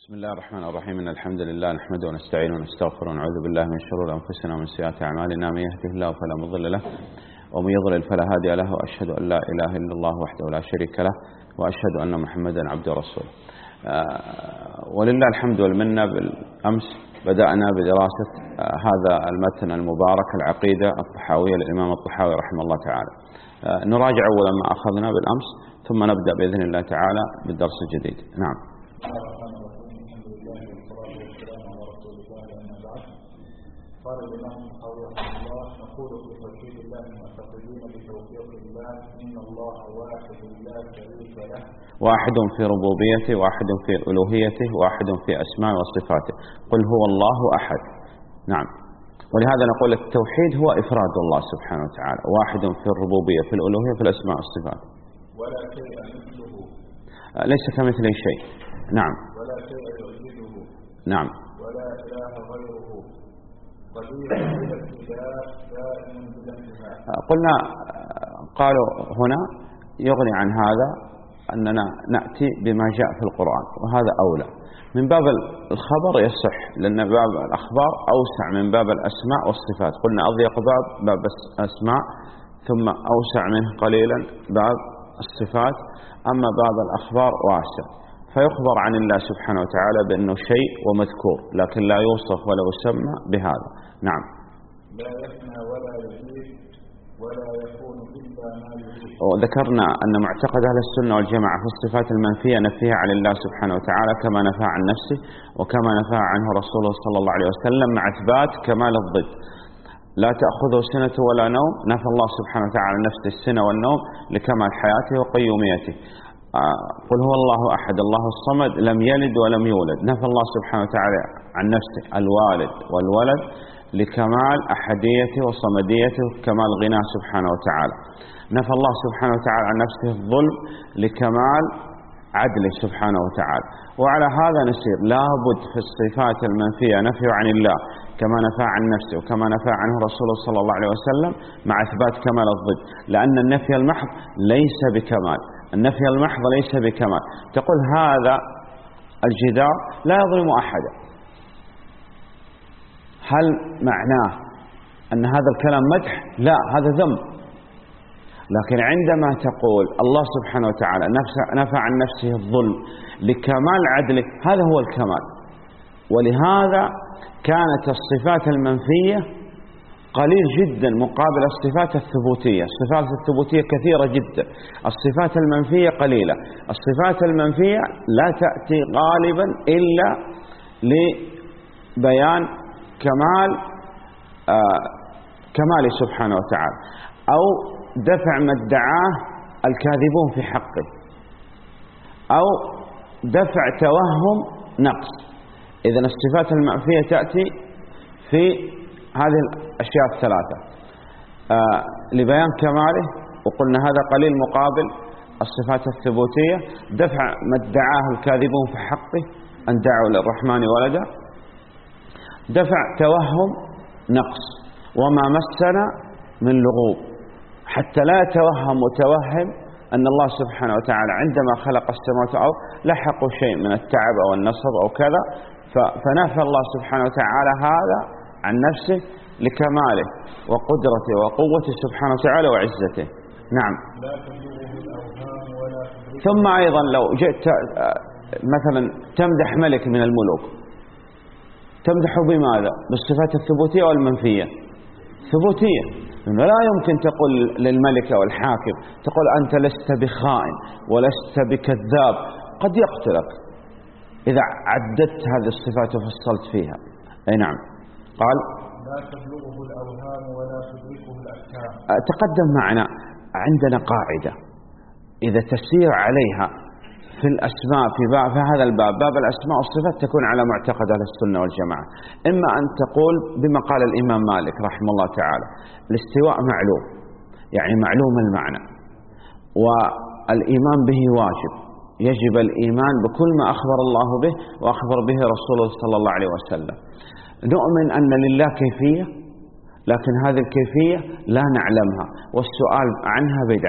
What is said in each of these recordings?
بسم الله الرحمن الرحيم. إن الحمد لله نحمده ونستعينه ونستغفره ونعوذ بالله من شرور أنفسنا ومن سيئات أعمالنا. من يهده الله فلا مضل له ومن يضلل فلا هادي له، وأشهد أن لا إله إلا الله وحده لا شريك له، وأشهد أن محمدا عبده ورسوله. ولله الحمد والمنة. بالأمس بدأنا بدراسة هذا المتن المبارك العقيدة الطحاوية للإمام الطحاوي رحمه الله تعالى. نراجع أولا ما أخذنا بالأمس ثم نبدأ بإذن الله تعالى بالدرس الجديد. نعم. قال الإمام الطحاوي رحمه الله: نقول في توحيد الله معتقدين بتوفيق الله إن الله واحد لا شريك له، واحد في ربوبيته، واحد في ألوهيته، واحد في أسماء وصفاته. قل هو الله أحد. نعم. ولهذا نقول التوحيد هو إفراد الله سبحانه وتعالى، واحد في الربوبية، في الألوهية، في الأسماء والصفات. ولا شيء مثله، ليس كمثله شيء. نعم. ولا شيء يعجزه، نعم. ولا إله غيره، قدير بلا ابتداء دائم بلا انتهاء. قلنا قالوا هنا يغني عن هذا أننا نأتي بما جاء في القرآن، وهذا أولى. من باب الخبر يصح، لأن باب الأخبار أوسع من باب الأسماء والصفات. قلنا أضيق باب الأسماء، ثم أوسع منه قليلا باب الصفات، أما باب الأخبار واسع، فيخبر عن الله سبحانه وتعالى بأنه شيء ومذكور، لكن لا يوصف ولا يسمى بهذا. نعم. لا يفنى ولا يزيد ولا يكون إلا ما يريد. وذكرنا أن معتقد أهل السنة والجماعة في الصفات المنفية نفيها عن الله سبحانه وتعالى كما نفى عن نفسه، وكما نفى عنه رسوله صلى الله عليه وسلم، مع إثبات كمال الضد. لا تأخذه سنة ولا نوم، نفى الله سبحانه وتعالى نفس السنة والنوم لكمال حياته وقيوميته. قل هو الله أحد الله الصمد لم يلد ولم يولد، نفى الله سبحانه وتعالى عن نفسه الوالد والولد لكمال أحديته وصمديته وكمال غناه سبحانه وتعالى. نفى الله سبحانه وتعالى عن نفسه الظلم لكمال عدله سبحانه وتعالى. وعلى هذا نسير، لابد في الصفات المنفية نفي عن الله كما نفى عن نفسه وكما نفى عنه رسوله صلى الله عليه وسلم، مع إثبات كمال الضد، لأن النفي المحض ليس بكمال. النفي المحض ليس بكمال. تقول هذا الجدار لا يظلم أحدا، هل معناه أن هذا الكلام مدح؟ لا، هذا ذم. لكن عندما تقول الله سبحانه وتعالى نفى عن نفسه الظلم لكمال عدله، هذا هو الكمال. ولهذا كانت الصفات المنفية قليل جدا مقابل الصفات الثبوتية. الصفات الثبوتية كثيرة جدا، الصفات المنفية قليلة. الصفات المنفية لا تأتي غالبا إلا لبيان كمال سبحانه وتعالى، أو دفع ما ادعاه الكاذبون في حقه، أو دفع توهم نقص. إذن الصفات المنفية تأتي في هذه الأشياء الثلاثة: لبيان كماله، وقلنا هذا قليل مقابل الصفات الثبوتية. دفع ما ادعاه الكاذبون في حقه أن دعوا للرحمن ولدا. دفع توهم نقص، وما مسنا من لغوب، حتى لا يتوهم متوهم أن الله سبحانه وتعالى عندما خلق السماوات والأرض لحقوا شيء من التعب أو النصب أو كذا، فنفى الله سبحانه وتعالى هذا عن نفسه لكماله وقدرته وقوته سبحانه وتعالى وعزته. نعم. ثم أيضا لو جئت مثلا تمدح ملك من الملوك، تمدحه بماذا؟ بالصفات الثبوتية والمنفية؟ ثبوتية. لأنه لا يمكن تقول للملك أو الحاكم تقول أنت لست بخائن ولست بكذاب، قد يقتلك إذا عددت هذه الصفات وفصلت فيها. أي نعم. قال لا تبلغه الأوهام ولا تدركه الأحكام. تقدم معنا عندنا قاعدة إذا تسير عليها في الأسماء في هذا الباب، باب الأسماء والصفات، تكون على معتقد أهل السنة والجماعة. إما أن تقول بما قال الإمام مالك رحمه الله تعالى: الاستواء معلوم، يعني معلوم المعنى، والإيمان به واجب، يجب الإيمان بكل ما أخبر الله به وأخبر به رسوله صلى الله عليه وسلم. نؤمن أن لله كيفية، لكن هذه الكيفية لا نعلمها، والسؤال عنها بدعة.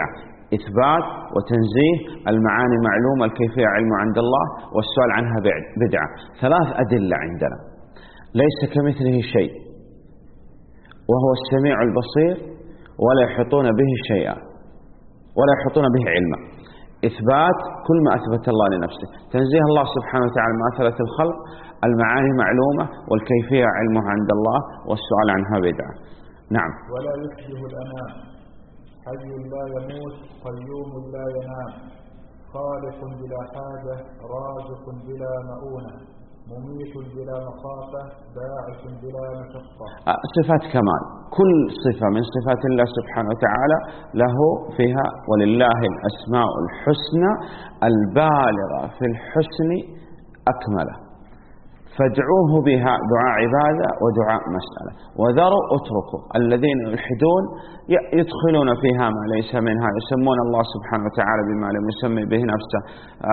إثبات وتنزيه، المعاني معلومة، الكيفية علم عند الله، والسؤال عنها بدعة. 3 أدلة عندنا: ليس كمثله شيء، وهو السميع البصير، ولا يحيطون به شيئا، ولا يحيطون به علما. إثبات كل ما أثبت الله لنفسه، تنزيه الله سبحانه وتعالى ما أثبت الخلق، المعاني معلومة، والكيفية علمها عند الله، والسؤال عنها بدعة. نعم. ولا يشبه الأنام، حي لا يموت، قيوم لا ينام، خالق بلا حاجة، رازق بلا مؤونة، مميت بلا مخافة، باعث بلا مشقة. صفات كمال، كل صفة من صفات الله سبحانه وتعالى له فيها: ولله الأسماء الحسنى البالغة في الحسن أكمله، فادعوه بها دعاء عبادة ودعاء مسألة، وذروا اتركوا الذين يلحدون يدخلون فيها ما ليس منها، يسمون الله سبحانه وتعالى بما لم يسمي به نفسه.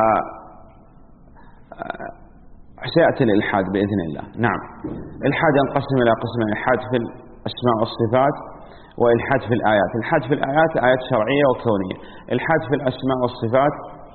سيأتي الإلحاد بإذن الله. نعم. الإلحاد ينقسم إلى قسمين: إلحاد في الأسماء والصفات، وإلحاد في الآيات. الإلحاد في الآيات آيات شرعية وكونية. الإلحاد في الأسماء والصفات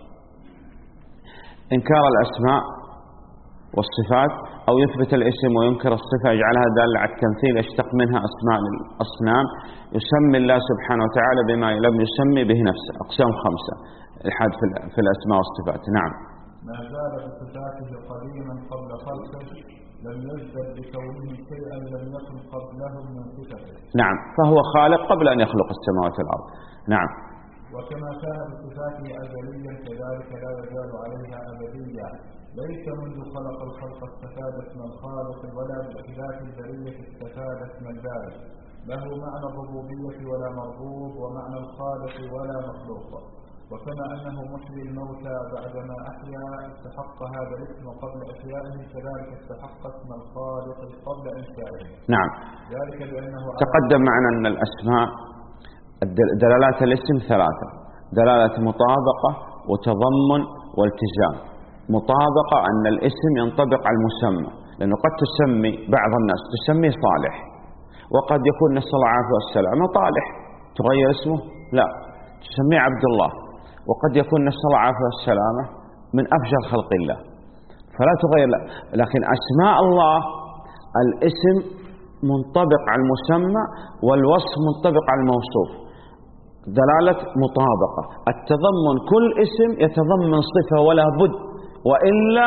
إنكار الأسماء والصفات، أو يثبت الاسم وينكر الصفة، يجعلها دالة على التمثيل، يشتق منها أسماء للأصنام، يسمي الله سبحانه وتعالى بما لم يسمي به نفسه. أقسام 5 الإلحاد في الأسماء والصفات. نعم. ما زال بصفاته قديما قبل خلقه، لم يزدد بكونه شيئا لم يكن قبله من صفته. نعم، فهو خالق قبل أن يخلق السماوات والأرض. نعم. وكما كان بصفاته أزليا كذلك لا يزال عليها أبديا، ليس منذ خلق الخلق استفاد اسم الخالق، ولا بإحداث البرية استفاد اسم البارئ. له معنى الربوبية ولا مربوب، ومعنى الخالق ولا مخلوق. وكما أنه محيي الموتى بعدما أحيا استحق هذا الاسم قبل إحيائه، كذلك استحق اسم الخالق قبل إنشائه. نعم. ذلك لأنه تقدم معنا أن الأسماء دلالات الاسم 3: دلالة مطابقة وتضمن والتزام. مطابقة أن الاسم ينطبق على المسمى، لأنه قد تسمي بعض الناس تسمي صالح، وقد يكون نسأل الله العافية والسلامة طالح، تغير اسمه؟ لا، تسميه عبد الله، وقد يكون نسأل الله العافية والسلامة من أفجر خلق الله، فلا تغير. لا. لكن أسماء الله الاسم منطبق على المسمى، والوصف منطبق على الموصوف، دلالة مطابقة. التضمن كل اسم يتضمن صفة ولا بد، وإلا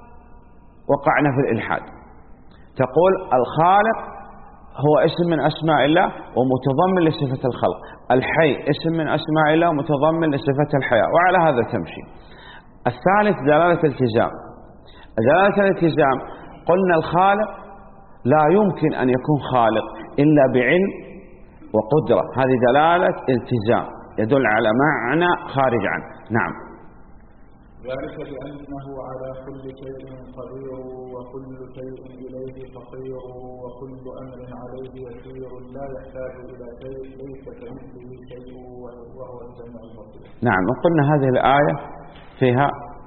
وقعنا في الإلحاد. تقول الخالق هو اسم من أسماء الله ومتضمن لصفة الخلق، الحي اسم من أسماء الله ومتضمن لصفة الحياة، وعلى هذا تمشي. الثالث دلالة التزام. دلالة الالتزام قلنا الخالق لا يمكن أن يكون خالق إلا بعلم وقدرة، هذه دلالة التزام يدل على معنى خارج عنه. نعم. ذلك بأنه على كل شيء قدير، وكل شيء إليه فقير، وكل أمر عليه يسير، لا يحتاج إلى شيء، ليس كمثله شيء وهو السميع البصير. نعم. وقلنا هذه الآية فيها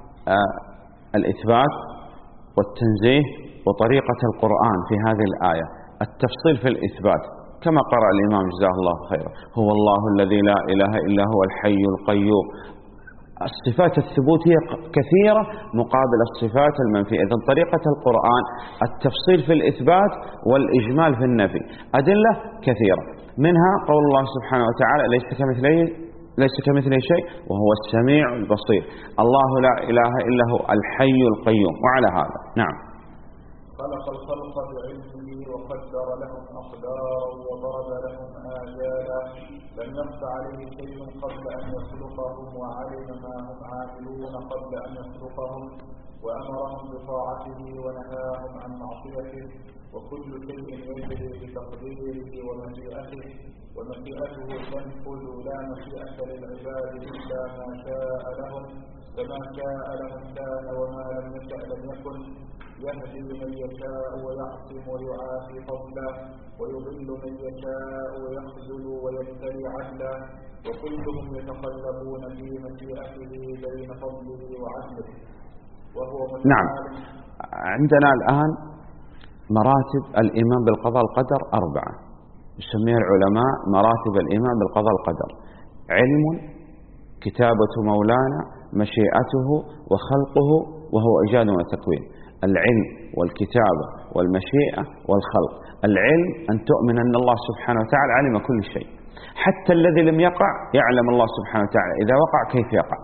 الإثبات والتنزيه وطريقة القرآن في هذه الآية، التفصيل في الإثبات كما قرأ الإمام جزاه الله خيرا: هو الله الذي لا إله إلا هو الحي القيوم. الصفات الثبوتية كثيرة مقابل الصفات المنفية. إذن طريقة القرآن التفصيل في الإثبات والإجمال في النفي. أدلة كثيرة، منها قول الله سبحانه وتعالى: ليس كمثله شيء وهو السميع البصير. الله لا إله إلا هو الحي القيوم. وعلى هذا نعم. خلق الخلق بعلمه وقدر لهم أقدارا وضرب لهم آجالا، لم يخف عليه شيء قبل أن يخلقهم، وعلم ما هم عاملون قبل أن يخلقهم، وأمرهم بطاعته ونهاهم عن معصيته، وكل شيء يجري بتقديره ومشيئته، ومشيئته تنفذ، لا مشيئة للعباد إلا ما شاء لهم، فما شاء لهم كان وما لم يشأ لم يكن، يهدي من يشاء ويعصم ويعافي فضله، ويضل من يشاء ويخذل ويبتلي عدله، وكلهم يتقلبون في مشيئته بين فضله وعدله وهو متعال. نعم. عندنا الآن مراتب الإيمان بالقضاء والقدر 4، يسميها العلماء مراتب الإيمان بالقضاء والقدر: علم كتابة مولانا مشيئته وخلقه وهو إيجاد وتكوين. العلم والكتابة والمشيئة والخلق. العلم أن تؤمن أن الله سبحانه وتعالى علم كل شيء، حتى الذي لم يقع يعلم الله سبحانه وتعالى إذا وقع كيف يقع،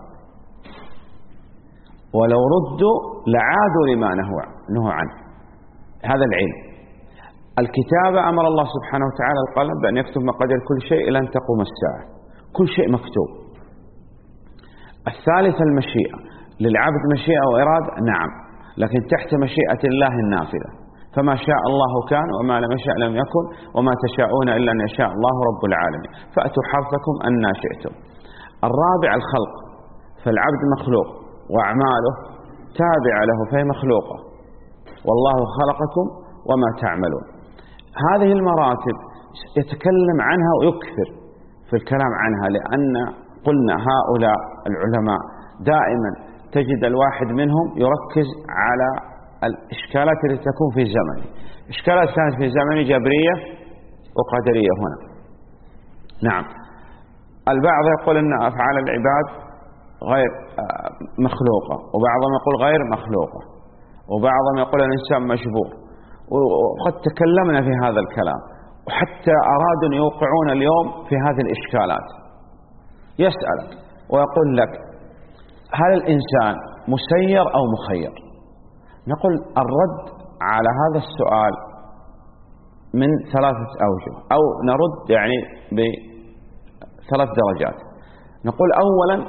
ولو ردوا لعادوا لما نهوا عنه. هذا العلم. الكتابة أمر الله سبحانه وتعالى القلم بأن يكتب مقادير كل شيء إلى أن تقوم الساعة، كل شيء مكتوب. الثالث المشيئة، للعبد مشيئة وإرادة، نعم، لكن تحت مشيئة الله النافذة، فما شاء الله كان وما لم يشاء لم يكن وما تشاءون إلا أن يشاء الله رب العالمين، فأتوا حرثكم أنى شئتم. الرابع الخلق، فالعبد مخلوق وأعماله تابعة له فهي مخلوقة، والله خلقكم وما تعملون. هذه المراتب يتكلم عنها ويكثر في الكلام عنها، لأن قلنا هؤلاء العلماء دائما تجد الواحد منهم يركز على الإشكالات التي تكون في زمنه. إشكالات كانت في زمنه جبرية وقدرية هنا. نعم، البعض يقول أن أفعال العباد غير مخلوقة، وبعضهم يقول غير مخلوقة، وبعضهم يقول الإنسان مجبور، وقد تكلمنا في هذا الكلام، وحتى أرادوا أن يوقعون اليوم في هذه الإشكالات. يسألك ويقول لك هل الإنسان مسير أو مخير؟ نقول الرد على هذا السؤال من ثلاثة أوجه، أو نرد يعني بثلاث درجات. نقول أولا،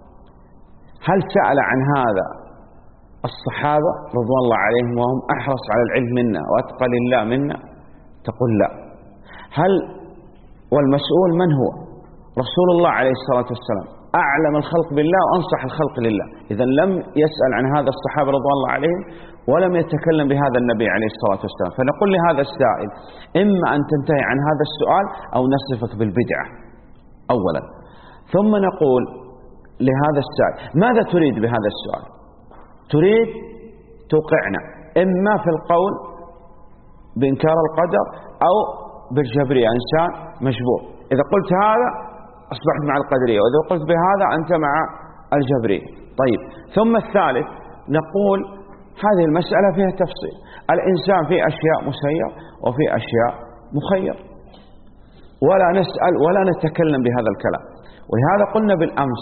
هل سأل عن هذا الصحابة رضوان الله عليهم وهم أحرص على العلم منا وأتقى لله منا؟ تقول لا. هل والمسؤول من هو؟ رسول الله عليه الصلاة والسلام، أعلم الخلق بالله وأنصح الخلق لله. إذا لم يسأل عن هذا الصحابة رضوان الله عليهم ولم يتكلم بهذا النبي عليه الصلاة والسلام. فنقول لهذا السائل إما أن تنتهي عن هذا السؤال أو نصفك بالبدعة أولا. ثم نقول لهذا السائل ماذا تريد بهذا السؤال؟ تريد توقعنا إما في القول بإنكار القدر أو بالجبرية، إنسان مجبور. إذا قلت هذا أصبحت مع القدرية، وإذا قلت بهذا أنت مع الجبرية. طيب، ثم الثالث نقول هذه المسألة فيها تفصيل. الإنسان في أشياء مسير وفي أشياء مخير، ولا نسأل ولا نتكلم بهذا الكلام. ولهذا قلنا بالأمس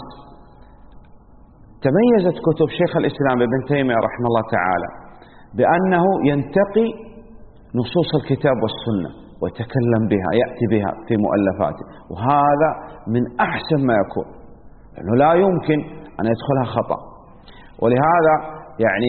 تميزت كتب شيخ الإسلام ابن تيمية رحمه الله تعالى بأنه ينتقي نصوص الكتاب والسنة ويتكلم بها، يأتي بها في مؤلفاته، وهذا من أحسن ما يكون، لأنه لا يمكن أن يدخلها خطأ. ولهذا يعني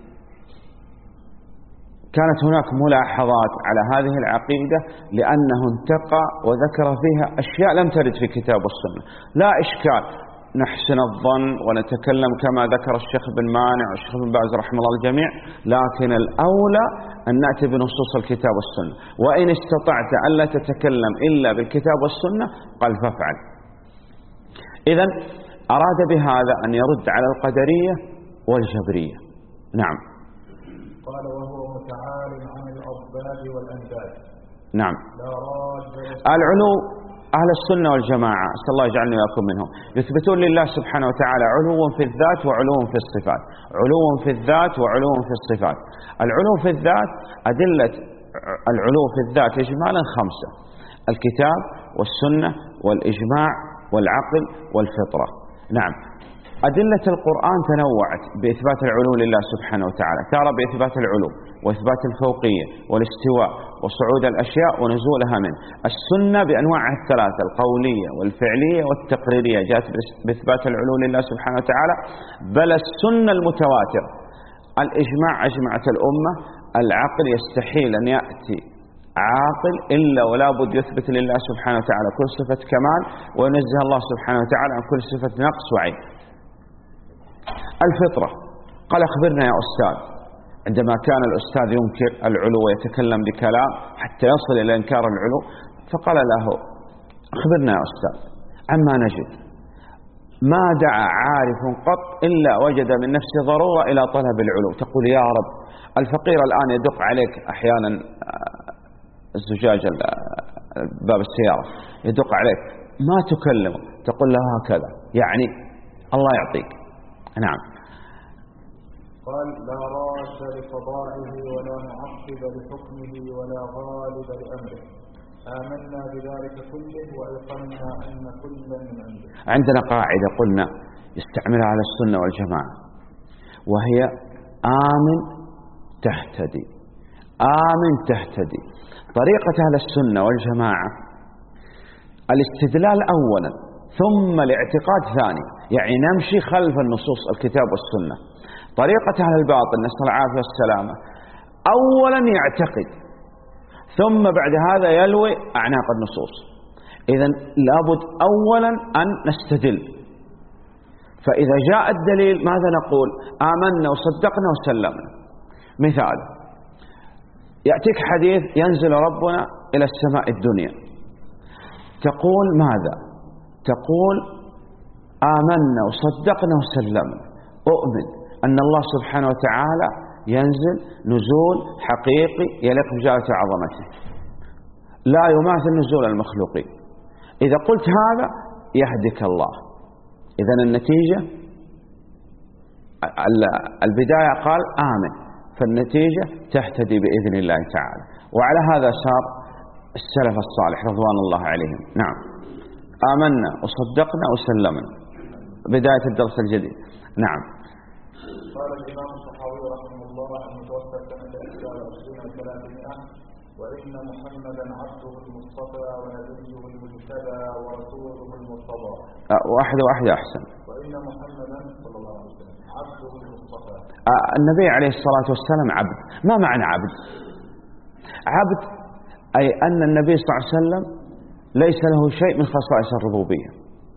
كانت هناك ملاحظات على هذه العقيدة، لأنه انتقى وذكر فيها أشياء لم ترد في كتاب والسنة. لا إشكال، نحسن الظن ونتكلم كما ذكر الشيخ بن مانع والشيخ بن باز رحمه الله الجميع، لكن الأولى أن نأتي بنصوص الكتاب والسنة، وإن استطعت ألا تتكلم إلا بالكتاب والسنة قال فافعل. إذن أراد بهذا أن يرد على القدرية والجبرية. نعم. قال وهو متعال عن الأضداد والأنداد. نعم. لا راد. العلو، أهل السنة والجماعة أسأل الله يجعلنا وياكم منهم، يثبتون لله سبحانه وتعالى علو في الذات وعلو في الصفات، علو في الذات وعلو في الصفات. العلو في الذات، أدلة العلو في الذات إجمالا 5: الكتاب والسنة والإجماع والعقل والفطرة. نعم. أدلة القرآن تنوعت بإثبات العلو لله سبحانه وتعالى، ترى بإثبات العلو وإثبات الفوقية والاستواء وصعود الأشياء ونزولها منه. السنة بأنواعها الثلاثة، القولية والفعلية والتقريرية، جاءت بإثبات العلو لله سبحانه وتعالى، بل السنة المتواتر. الإجماع أجمعت الأمة. العقل يستحيل أن يأتي عاقل إلا ولا بد يثبت لله سبحانه وتعالى كل صفة كمال، وينزه الله سبحانه وتعالى عن كل صفة نقص وعيب. الفطرة، قال أخبرنا يا أستاذ، عندما كان الأستاذ ينكر العلو ويتكلم بكلام حتى يصل إلى إنكار العلو، فقال له أخبرنا يا أستاذ عما نجد. ما دعا عارف قط إلا وجد من نفسه ضرورة إلى طلب العلو. تقول يا رب، الفقير الآن يدق عليك أحيانا الزجاج باب السيارة، يدق عليك ما تكلمه، تقول له هكذا، يعني الله يعطيك. نعم. قال: لا راد لقضائه ولا معقب لحكمه ولا غالب لأمره، آمنا بذلك كله وأيقنا أن كلا من عنده. عندنا قاعدة قلنا يستعملها على السنة والجماعة، وهي آمن تهتدي. آمن تهتدي. طريقة أهل السنة والجماعة الاستدلال أولا ثم الاعتقاد ثاني، يعني نمشي خلف النصوص الكتاب والسنة. طريقة أهل الباطل نسأل العافية والسلامة أولا يعتقد ثم بعد هذا يلوي أعناق النصوص. إذن لابد أولا أن نستدل، فإذا جاء الدليل ماذا نقول؟ آمنا وصدقنا وسلمنا. مثال: يأتيك حديث ينزل ربنا إلى السماء الدنيا، تقول ماذا؟ تقول آمنا وصدقنا وسلمنا، أؤمن أن الله سبحانه وتعالى ينزل نزول حقيقي يليق بجلالة عظمته لا يماثل نزول المخلوقين. إذا قلت هذا يهدك الله. إذن النتيجة البداية قال آمن، فالنتيجة تهتدي بإذن الله تعالى. وعلى هذا سار السلف الصالح رضوان الله عليهم. نعم. آمنا وصدقنا وسلمنا. بداية الدرس الجديد. نعم. قال الإمام الطحاوي رحمه الله المتوفى سنة 2300: وإن محمدا عبده المصطفى ونبيه المجتبى ورسوله المرتضى. واحدة أحسن. وإن محمدا صلى الله عليه وسلم عبده المصطفى. النبي عليه الصلاة والسلام عبد. ما معنى عبد؟ عبد أي أن النبي صلى الله عليه وسلم ليس له شيء من خصائص الربوبية،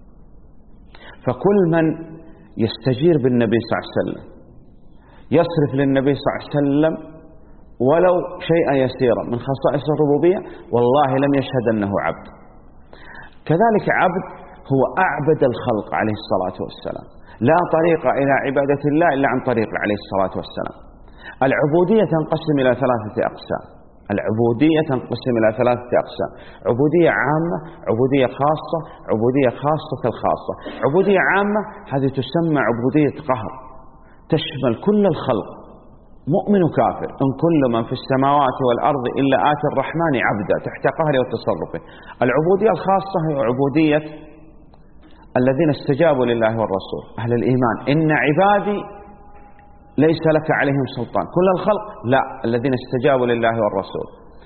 فكل من يستجير بالنبي صلى الله عليه وسلم يصرف للنبي صلى الله عليه وسلم ولو شيئا يسيرا من خصائص الربوبية والله لم يشهد أنه عبد. كذلك عبد هو أعبد الخلق عليه الصلاة والسلام. لا طريق إلى عبادة الله إلا عن طريق عليه الصلاة والسلام. العبودية تنقسم إلى 3 أقسام. العبودية تنقسم إلى 3 أقسام: عبودية عامة، عبودية خاصة، عبودية خاصة الخاصة. عبودية عامة هذه تسمى عبودية قهر، تشمل كل الخلق مؤمن وكافر. إن كل من في السماوات والأرض إلا آتي الرحمن عبدا، تحت قهره وتصرفه. العبودية الخاصة هي عبودية الذين استجابوا لله والرسول، أهل الإيمان. إن عبادي ليس لك عليهم سلطان. كل الخلق لا، الذين استجابوا لله والرسول.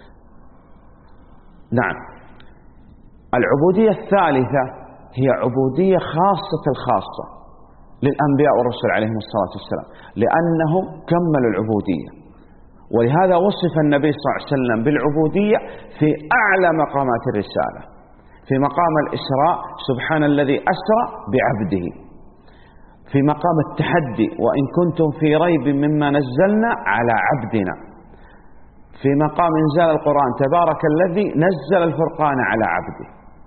نعم. العبودية الثالثة هي عبودية خاصة الخاصة للأنبياء والرسل عليهم الصلاة والسلام، لأنهم كملوا العبودية، ولهذا وصف النبي صلى الله عليه وسلم بالعبودية في أعلى مقامات الرسالة. في مقام الإسراء سبحان الذي أسرى بعبده، في مقام التحدي وإن كنتم في ريب مما نزلنا على عبدنا، في مقام إنزال القرآن تبارك الذي نزل الفرقان على عبده.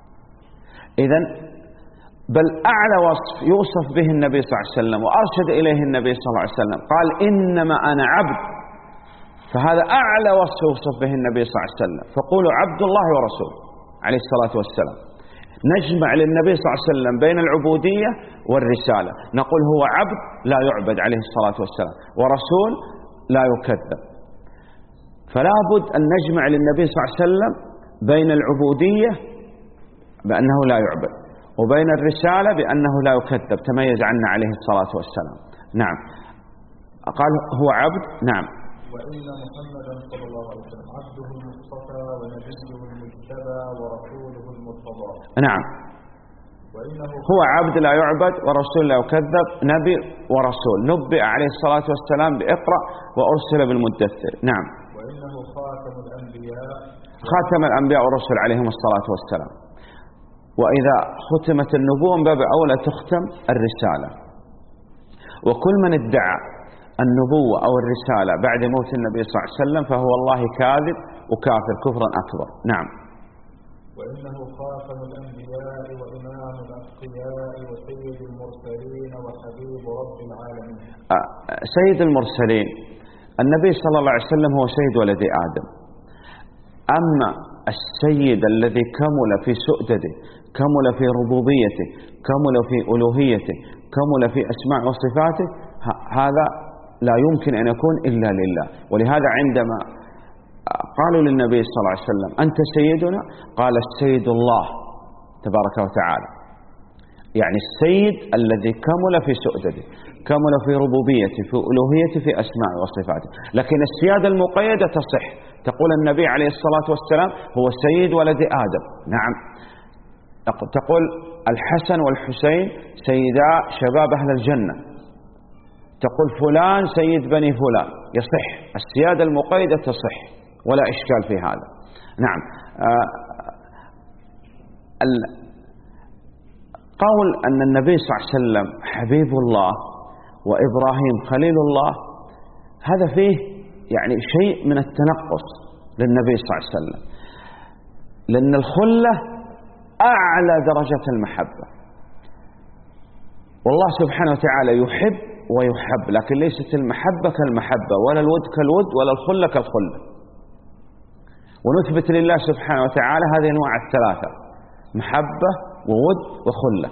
إذن بل أعلى وصف يوصف به النبي صلى الله عليه وسلم وأرشد إليه النبي صلى الله عليه وسلم قال إنما أنا عبد، فهذا أعلى وصف يوصف به النبي صلى الله عليه وسلم. فقولوا عبد الله ورسوله عليه الصلاة والسلام. نجمع للنبي صلى الله عليه وسلم بين العبودية والرسالة، نقول هو عبد لا يعبد عليه الصلاة والسلام، ورسول لا يكذب. فلا بد أن نجمع للنبي صلى الله عليه وسلم بين العبودية بأنه لا يعبد وبين الرسالة بأنه لا يكذب، تميز عنا عليه الصلاة والسلام. نعم. قال هو عبد. نعم. وإن محمدا صلى الله عليه وسلم عبده المصطفى ونبيه المجتبى ورسوله المرتضى. نعم. وإنه هو عبد لا يعبد ورسول لا يكذب، نبي ورسول، نبئ عليه الصلاة والسلام بإقرأ وأرسل بالمدثر. نعم. وإنه خاتم الأنبياء، خاتم الأنبياء والرسل عليهم الصلاة والسلام. وإذا ختمت النبوة من باب أولى تختم الرسالة. وكل من ادعى النبوة أو الرسالة بعد موت النبي صلى الله عليه وسلم فهو والله كاذب وكافر كفرا أكبر. نعم. وإنه خاتم الأنبياء وإمام الأتقياء وسيد المرسلين وحبيب رب العالمين. سيد المرسلين النبي صلى الله عليه وسلم هو سيد ولد آدم، أما السيد الذي كمل في سؤدده، كمل في ربوبيته، كمل في ألوهيته، كمل في أسماء وصفاته، هذا لا يمكن أن يكون إلا لله. ولهذا عندما قالوا للنبي صلى الله عليه وسلم أنت سيدنا، قال السيد الله تبارك وتعالى، يعني السيد الذي كمل في سؤدده، كمل في ربوبيته، في ألوهيته، في أسماء وصفاته. لكن السيادة المقيدة تصح، تقول النبي عليه الصلاة والسلام هو سيد ولد آدم، نعم. تقول الحسن والحسين سيدا شباب أهل الجنة، تقول فلان سيد بني فلان، يصح السيادة المقيدة تصح ولا إشكال في هذا، نعم. قول أن النبي صلى الله عليه وسلم حبيب الله وإبراهيم خليل الله، هذا فيه يعني شيء من التنقص للنبي صلى الله عليه وسلم، لأن الخلة أعلى درجة المحبة، والله سبحانه وتعالى يحب ويحب، لكن ليست المحبة كالمحبة، ولا الود كالود، ولا الخلة كالخلة. ونثبت لله سبحانه وتعالى هذه الأنواع الثلاثة: محبة وود وخلة.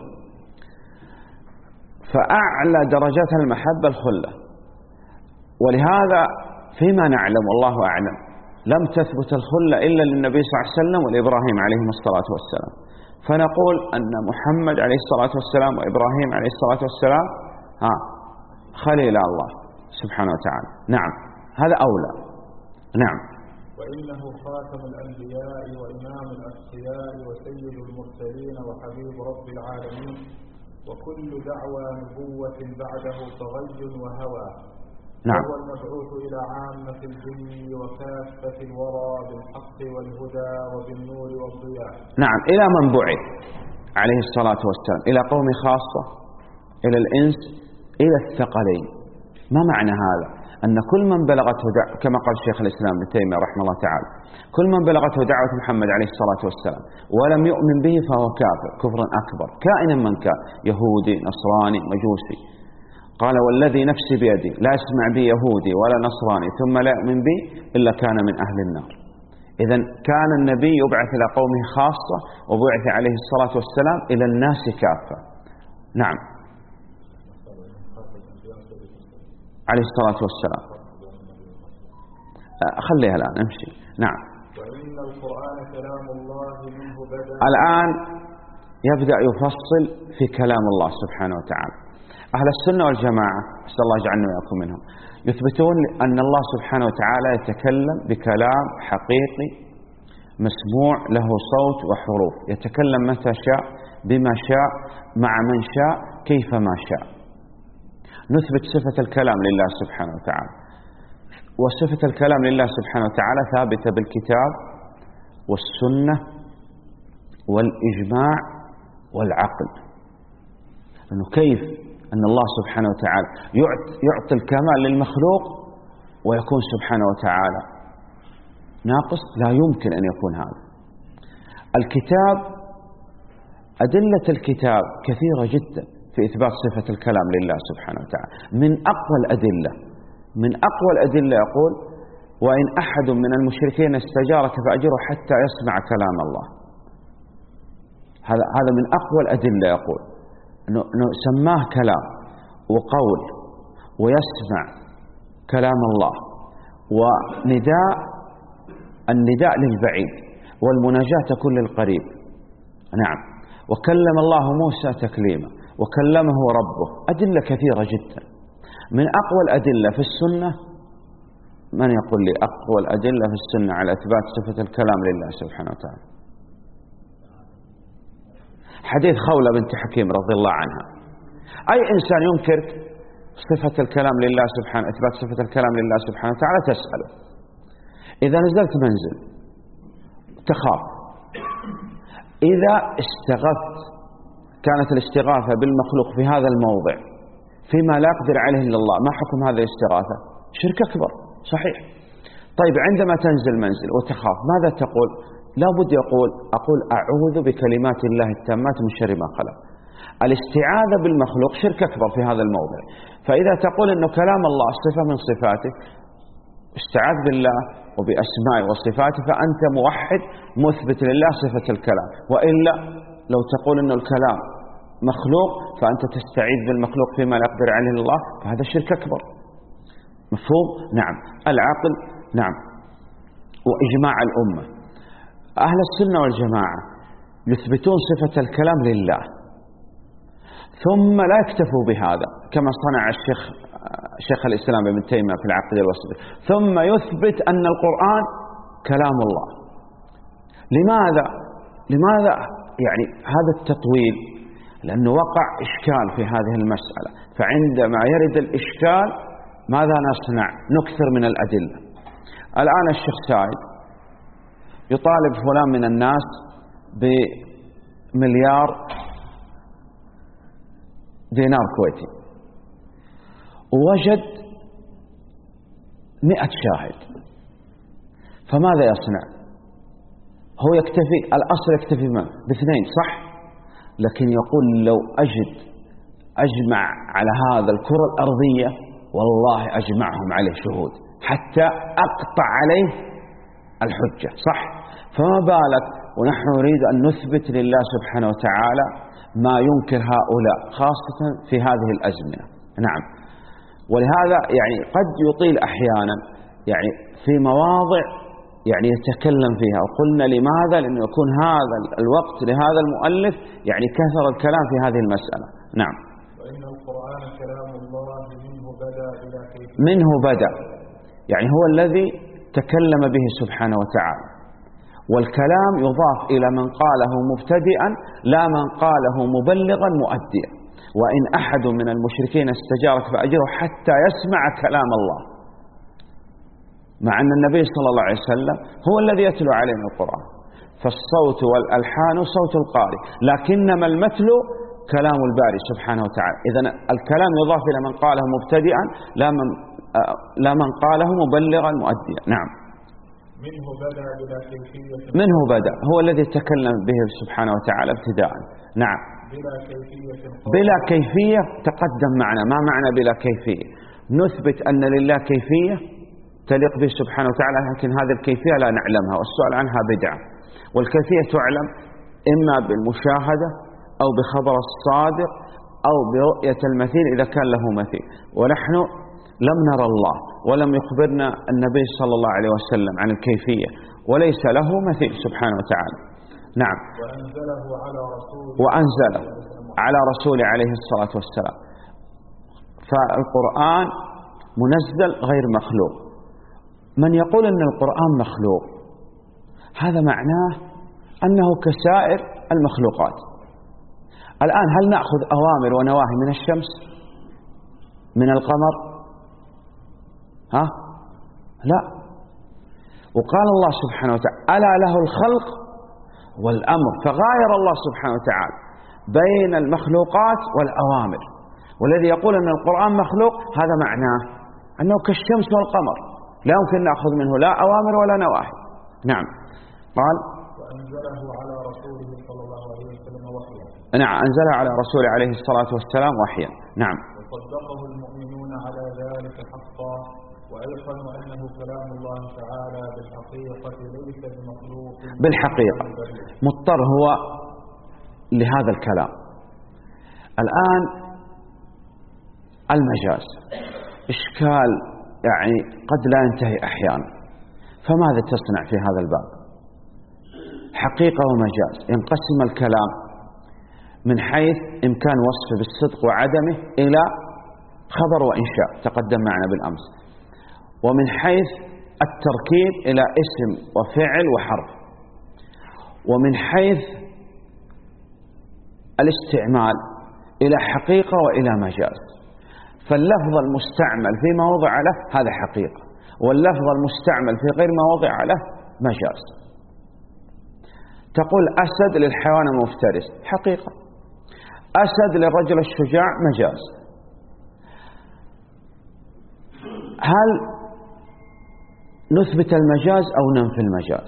فأعلى درجات المحبة الخلة، ولهذا فيما نعلم والله أعلم لم تثبت الخلة إلا للنبي صلى الله عليه وسلم والإبراهيم عليهم الصلاة والسلام. فنقول أن محمد عليه الصلاة والسلام وإبراهيم عليه الصلاة والسلام خليل الله سبحانه وتعالى، نعم، هذا أولى، نعم. وإنه خاتم الأنبياء وإمام الأتقياء وسيد المرسلين وحبيب رب العالمين، وكل دعوى نبوة بعده فغي وهوى، نعم. وهو المبعوث إلى عامة الجن وكافة الورى بالحق والهدى وبالنور والضياء، نعم. إلى من بعث عليه الصلاة والسلام؟ إلى قوم خاصة، إلى الإنس، إلى الثقلين. ما معنى هذا؟ أن كل من بلغته كما قال شيخ الإسلام ابن تيمية رحمه الله تعالى، كل من بلغته دعوة محمد عليه الصلاة والسلام ولم يؤمن به فهو كافر كفرا أكبر، كائنا من كان، يهودي نصراني مجوسي. قال والذي نفسي بيدي لا يسمع بي يهودي ولا نصراني ثم لا يؤمن بي إلا كان من أهل النار. إذن كان النبي يبعث إلى قومه خاصة، وبعث عليه الصلاة والسلام إلى الناس كافة، نعم، عليه الصلاة والسلام. خليها الآن امشي، نعم. وإن القرآن كلام الله منه بدأ. الآن يبدأ يفصل في كلام الله سبحانه وتعالى. أهل السنة والجماعة أسأل الله يجعلنا وإياكم منهم يثبتون أن الله سبحانه وتعالى يتكلم بكلام حقيقي مسموع له صوت وحروف، يتكلم متى شاء بما شاء مع من شاء كيفما شاء. نثبت صفة الكلام لله سبحانه وتعالى، وصفة الكلام لله سبحانه وتعالى ثابتة بالكتاب والسنة والإجماع والعقل. أنه كيف أن الله سبحانه وتعالى يعطي الكمال للمخلوق ويكون سبحانه وتعالى ناقص؟ لا يمكن أن يكون هذا. الكتاب، أدلة الكتاب كثيرة جدا في إثبات صفة الكلام لله سبحانه وتعالى. من أقوى الأدلة يقول وإن أحد من المشركين استجارك فأجره حتى يسمع كلام الله. هذا من أقوى الأدلة، يقول أنه سماه كلام وقول ويسمع كلام الله، النداء للبعيد والمناجاة تكون للقريب، نعم. وكلم الله موسى تكليما وكلمه ربه. أدلة كثيرة جدا. من أقوى الأدلة في السنة، من يقول لي أقوى الأدلة في السنة على إثبات صفة الكلام لله سبحانه وتعالى؟ حديث خولة بنت حكيم رضي الله عنها. أي إنسان ينكر صفة الكلام لله سبحانه، إثبات صفة الكلام لله سبحانه وتعالى، تسأله إذا نزلت منزل تخاف، إذا استغثت، كانت الاستغاثة بالمخلوق في هذا الموضع فيما لا يقدر عليه إلا الله، ما حكم هذه الاستغاثة؟ شرك أكبر، صحيح. طيب عندما تنزل منزل وتخاف ماذا تقول؟ لا بد أقول أعوذ بكلمات الله التامات من شر ما خلق. الاستعاذة بالمخلوق شرك أكبر في هذا الموضع. فإذا تقول أنه كلام الله صفة من صفاته، استعاذ بالله وبأسمائه وصفاته فأنت موحد مثبت لله صفة الكلام. وإلا لو تقول أن الكلام مخلوق فأنت تستعيذ بالمخلوق فيما لا يقدر عليه الله، فهذا الشرك أكبر. مفهوم؟ نعم. العقل نعم. وإجماع الأمة أهل السنة والجماعة يثبتون صفة الكلام لله، ثم لا يكتفوا بهذا كما صنع شيخ الإسلام ابن تيمية في العقيدة الوسطية، ثم يثبت أن القرآن كلام الله. لماذا يعني هذا التطويل؟ لأنه وقع إشكال في هذه المسألة، فعندما يرد الإشكال ماذا نصنع؟ نكثر من الأدلة. الآن الشيخ سعيد يطالب فلان من الناس ب1,000,000 دينار كويتي، ووجد 100 شاهد، فماذا يصنع؟ هو يكتفي، الأصل يكتفي ب2 صح؟ لكن يقول لو أجمع على هذا الكرة الأرضية والله أجمعهم عليه شهود حتى أقطع عليه الحجة، صح؟ فما بالك ونحن نريد أن نثبت لله سبحانه وتعالى ما ينكر هؤلاء خاصة في هذه الأزمنة. نعم. ولهذا يعني قد يطيل أحيانا يعني في مواضع يعني يتكلم فيها، وقلنا لماذا؟ لأنه يكون هذا الوقت لهذا المؤلف يعني كثر الكلام في هذه المسألة. نعم. وإن القرآن كلام الله منه بدأ إلى كيفية. منه بدأ يعني هو الذي تكلم به سبحانه وتعالى، والكلام يضاف إلى من قاله مبتدئا لا من قاله مبلغا مؤديا. وإن أحد من المشركين استجارك فأجره حتى يسمع كلام الله، مع أن النبي صلى الله عليه وسلم هو الذي يتلو علينا القرآن، فالصوت والألحان صوت القارئ، لكنما المتل كلام الباري سبحانه وتعالى. إذن الكلام يضاف إلى من قاله مبتدئا لا من قاله مبلغا مؤديا. نعم. منه بدأ بلا كيفية. منه بدأ هو الذي تكلم به سبحانه وتعالى ابتداء. نعم. بلا كيفية. بلا كيفية تقدم معنا. ما معنى بلا كيفية؟ نثبت أن لله كيفية تليق به سبحانه وتعالى، لكن هذه الكيفية لا نعلمها والسؤال عنها بدعة. والكيفية تعلم إما بالمشاهدة أو بخبر الصادق أو برؤية المثيل إذا كان له مثيل، ونحن لم نرى الله ولم يخبرنا النبي صلى الله عليه وسلم عن الكيفية، وليس له مثيل سبحانه وتعالى. نعم. وأنزله على رسوله عليه الصلاة والسلام. فالقرآن منزل غير مخلوق. من يقول أن القرآن مخلوق هذا معناه أنه كسائر المخلوقات. الآن هل نأخذ أوامر ونواهي من الشمس، من القمر؟ لا. وقال الله سبحانه وتعالى ألا له الخلق والأمر، فغاير الله سبحانه وتعالى بين المخلوقات والأوامر. والذي يقول أن القرآن مخلوق هذا معناه أنه كالشمس والقمر، لا يمكن نأخذ منه لا أوامر ولا نواهي. نعم. قال وأنزله على رسوله صلى الله عليه وسلم وحيا. نعم، أنزله على رسوله عليه الصلاة والسلام وحيا. نعم. وصدقه المؤمنون على ذلك حقا، وأيقنوا أنه كلام الله تعالى بالحقيقة ليس بمخلوق. بالحقيقة مضطر هو لهذا الكلام. الآن المجاز إشكال يعني قد لا ينتهي أحيانا، فماذا تصنع في هذا الباب؟ حقيقة ومجاز. ينقسم الكلام من حيث إمكان وصفه بالصدق وعدمه إلى خبر وإنشاء تقدم معنا بالأمس، ومن حيث التركيب إلى اسم وفعل وحرف، ومن حيث الاستعمال إلى حقيقة وإلى مجاز. فاللفظ المستعمل في موضع له هذا حقيقة، واللفظ المستعمل في غير موضع له مجاز. تقول أسد للحيوان المفترس حقيقة، أسد للرجل الشجاع مجاز. هل نثبت المجاز أو ننفي المجاز؟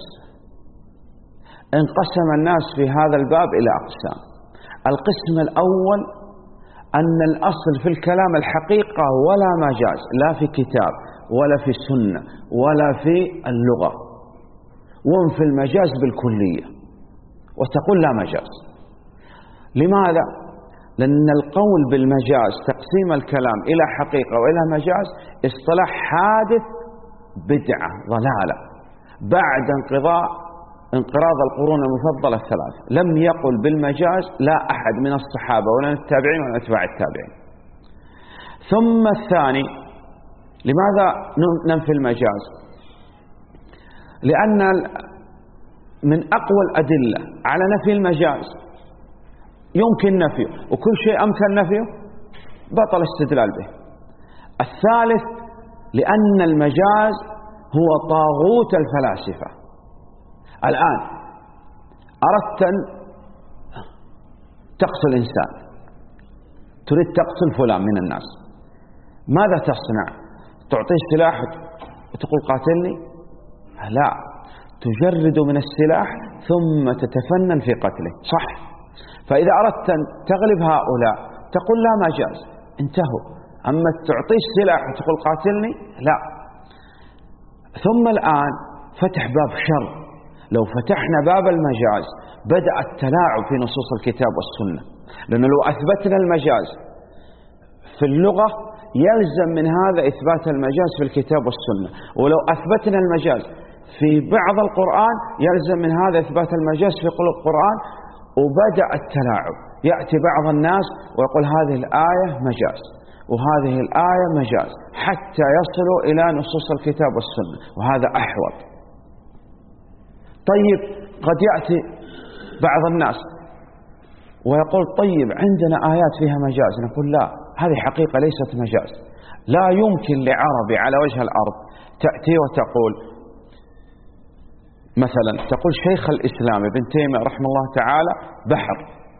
انقسم الناس في هذا الباب إلى أقسام. القسم الأول أن الأصل في الكلام الحقيقة ولا مجاز، لا في كتاب ولا في السنة ولا في اللغة، وانفي المجاز بالكلية وتقول لا مجاز. لماذا؟ لأن القول بالمجاز تقسيم الكلام إلى حقيقة وإلى مجاز اصطلاح حادث بدعة ضلالة بعد انقراض القرون المفضلة الثلاث. لم يقل بالمجاز لا أحد من الصحابة ولا التابعين ولا أتباع التابعين. ثم الثاني، لماذا ننفي المجاز؟ لأن من أقوى الأدلة على نفي المجاز يمكن نفيه، وكل شيء أمكن نفيه بطل استدلال به. الثالث، لأن المجاز هو طاغوت الفلاسفة. الآن أردت أن تقتل إنسان، تريد تقتل فلان من الناس، ماذا تصنع؟ تعطيه سلاح وتقول قاتلني؟ لا، تجرد من السلاح ثم تتفنن في قتله، صح؟ فإذا أردت أن تغلب هؤلاء تقول لا مجاز، انتهوا. أما تعطيه السلاح وتقول قاتلني، لا. ثم الآن فتح باب شر. لو فتحنا باب المجاز بدأ التلاعب في نصوص الكتاب والسنة، لأنه لو أثبتنا المجاز في اللغة يلزم من هذا إثبات المجاز في الكتاب والسنة، ولو أثبتنا المجاز في بعض القرآن يلزم من هذا إثبات المجاز في قلوب القرآن. وبدأ التلاعب، يأتي بعض الناس ويقول هذه الآية مجاز وهذه الآية مجاز، حتى يصلوا إلى نصوص الكتاب والسنة، وهذا أحوط. طيب، قد يأتي بعض الناس ويقول طيب عندنا آيات فيها مجاز، نقول لا، هذه حقيقة ليست مجاز. لا يمكن لعربي على وجه الأرض تأتي وتقول مثلا، تقول شيخ الإسلام ابن تيمية رحمه الله تعالى بحر.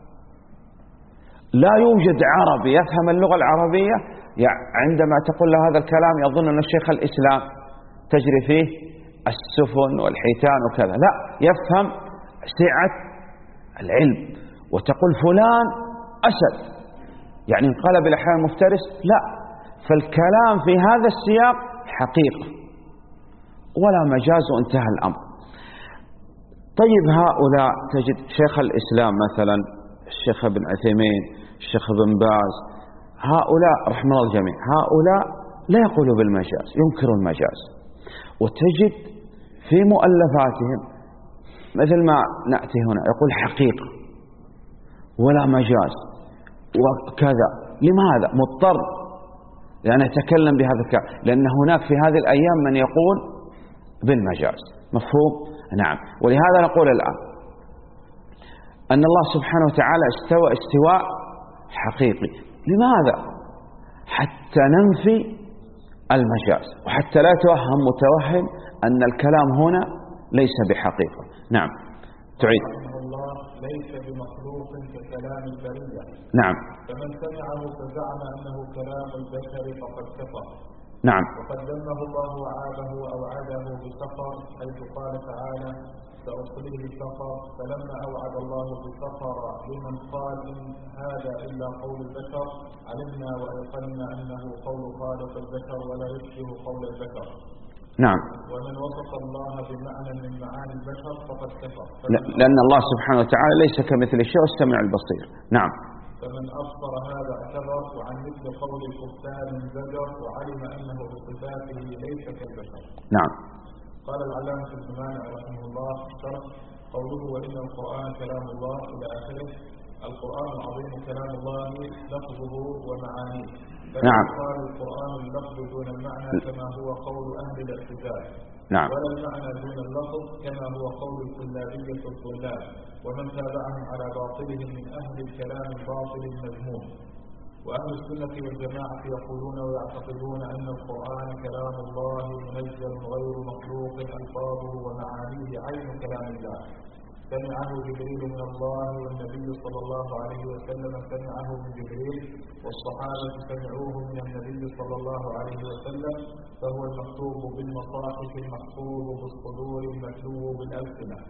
لا يوجد عربي يفهم اللغة العربية عندما تقول له هذا الكلام يظن أن شيخ الإسلام تجري فيه السفن والحيتان وكذا، لا، يفهم سعة العلم. وتقول فلان أسد، يعني انقلب إلى حيوان مفترس، لا، فالكلام في هذا السياق حقيقة ولا مجاز وانتهى الأمر. طيب، هؤلاء تجد شيخ الإسلام مثلا الشيخ ابن عثيمين، الشيخ ابن باز، هؤلاء رحمه الله الجميع، هؤلاء لا يقولوا بالمجاز، ينكروا المجاز. وتجد في مؤلفاتهم مثل ما نأتي هنا يقول حقيقة ولا مجاز وكذا. لماذا؟ مضطر لأن يتكلم بهذا الكلام، لأن هناك في هذه الأيام من يقول بالمجاز. مفهوم؟ نعم. ولهذا نقول الآن أن الله سبحانه وتعالى استوى استواء حقيقي. لماذا؟ حتى ننفي المجاز، وحتى لا يتوهم متوهم أن الكلام هنا ليس بحقيقة. نعم، تعيد. الله ليس بمخلوق ككلام البرية. نعم. فمن سمعه فزعم أنه كلام البشر فقد كفر. نعم. وقد ذمه الله وعابه وأوعده بسقر، حيث قال تعالى سأصليه سقر. فلما أوعد الله بسقر لمن قال إن هذا إلا قول البشر، علمنا وأيقنا أنه قول خالق البشر ولا يشبه قول البشر. نعم. ومن وصف الله بمعنى من معاني البشر فقد كفر، لأن الله سبحانه وتعالى ليس كمثل شيء والسميع البصير. نعم. فمن أبصر هذا اعتبر، وعن مثل قول الكفار زجر، وعلم أنه بصفاته ليس كالبشر. نعم. قال العلامة ابن مانع رحمه الله شرح قوله وإن القرآن كلام الله إلى آخره. القرآن العظيم كلام الله لفظه ومعانيه. نعم. قال القرآن اللفظ دون المعنى كما هو قول أهل الاعتزال. نعم. ولا المعنى دون اللفظ كما هو قول الكلابية الطلاب ومن تابعهم على باطلهم من أهل الكلام الباطل المذموم. وأهل السنة والجماعة يقولون ويعتقدون أن القرآن كلام الله منزل غير مخلوق، ألفاظه ومعانيه عين كلام الله. سمعه جبريل من الله، والنبي صلى الله عليه وسلم سمعه من جبريل، والصحابة سمعوه من النبي صلى الله عليه وسلم. فهو المكتوب بالمصاحف المحفوظ بالصدور المتلو بالألسنة.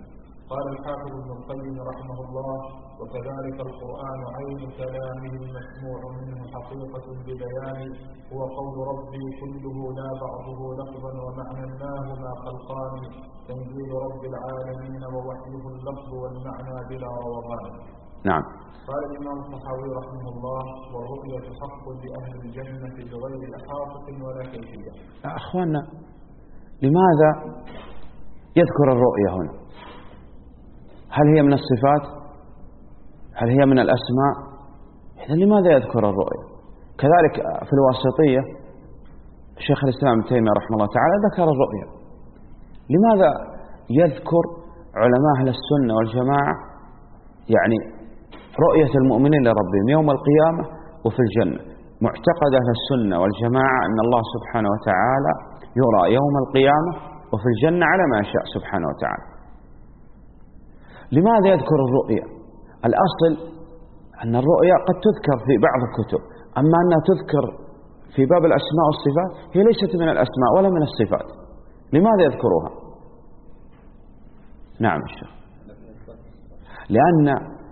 قال الحافظ ابن القيم رحمه الله: وكذلك القرآن عين كلامه المسموع منه حقيقة ببيان، هو قول ربي كله لا بعضه لفظا ومعناه ما خلقان، تنزيل رب العالمين ووحيه اللفظ والمعنى بلا روضان. نعم. قال الإمام الطحاوي رحمه الله: والرؤية حق لأهل الجنة بغير إحاطة ولا كيفية. أخواننا، لماذا يذكر الرؤية هنا؟ هل هي من الصفات؟ هل هي من الأسماء؟ إذن لماذا يذكر الرؤية؟ كذلك في الواسطية شيخ الإسلام ابن تيمية رحمه الله تعالى ذكر الرؤية. لماذا يذكر علماء أهل السنة والجماعة يعني رؤية المؤمنين لربهم يوم القيامة وفي الجنة؟ معتقد أهل السنة والجماعة أن الله سبحانه وتعالى يرى يوم القيامة وفي الجنة على ما يشاء سبحانه وتعالى. لماذا يذكر الرؤيا؟ الأصل أن الرؤيا قد تذكر في بعض الكتب، أما أنها تذكر في باب الأسماء والصفات هي ليست من الأسماء ولا من الصفات. لماذا يذكروها؟ نعم الشيخ. لأن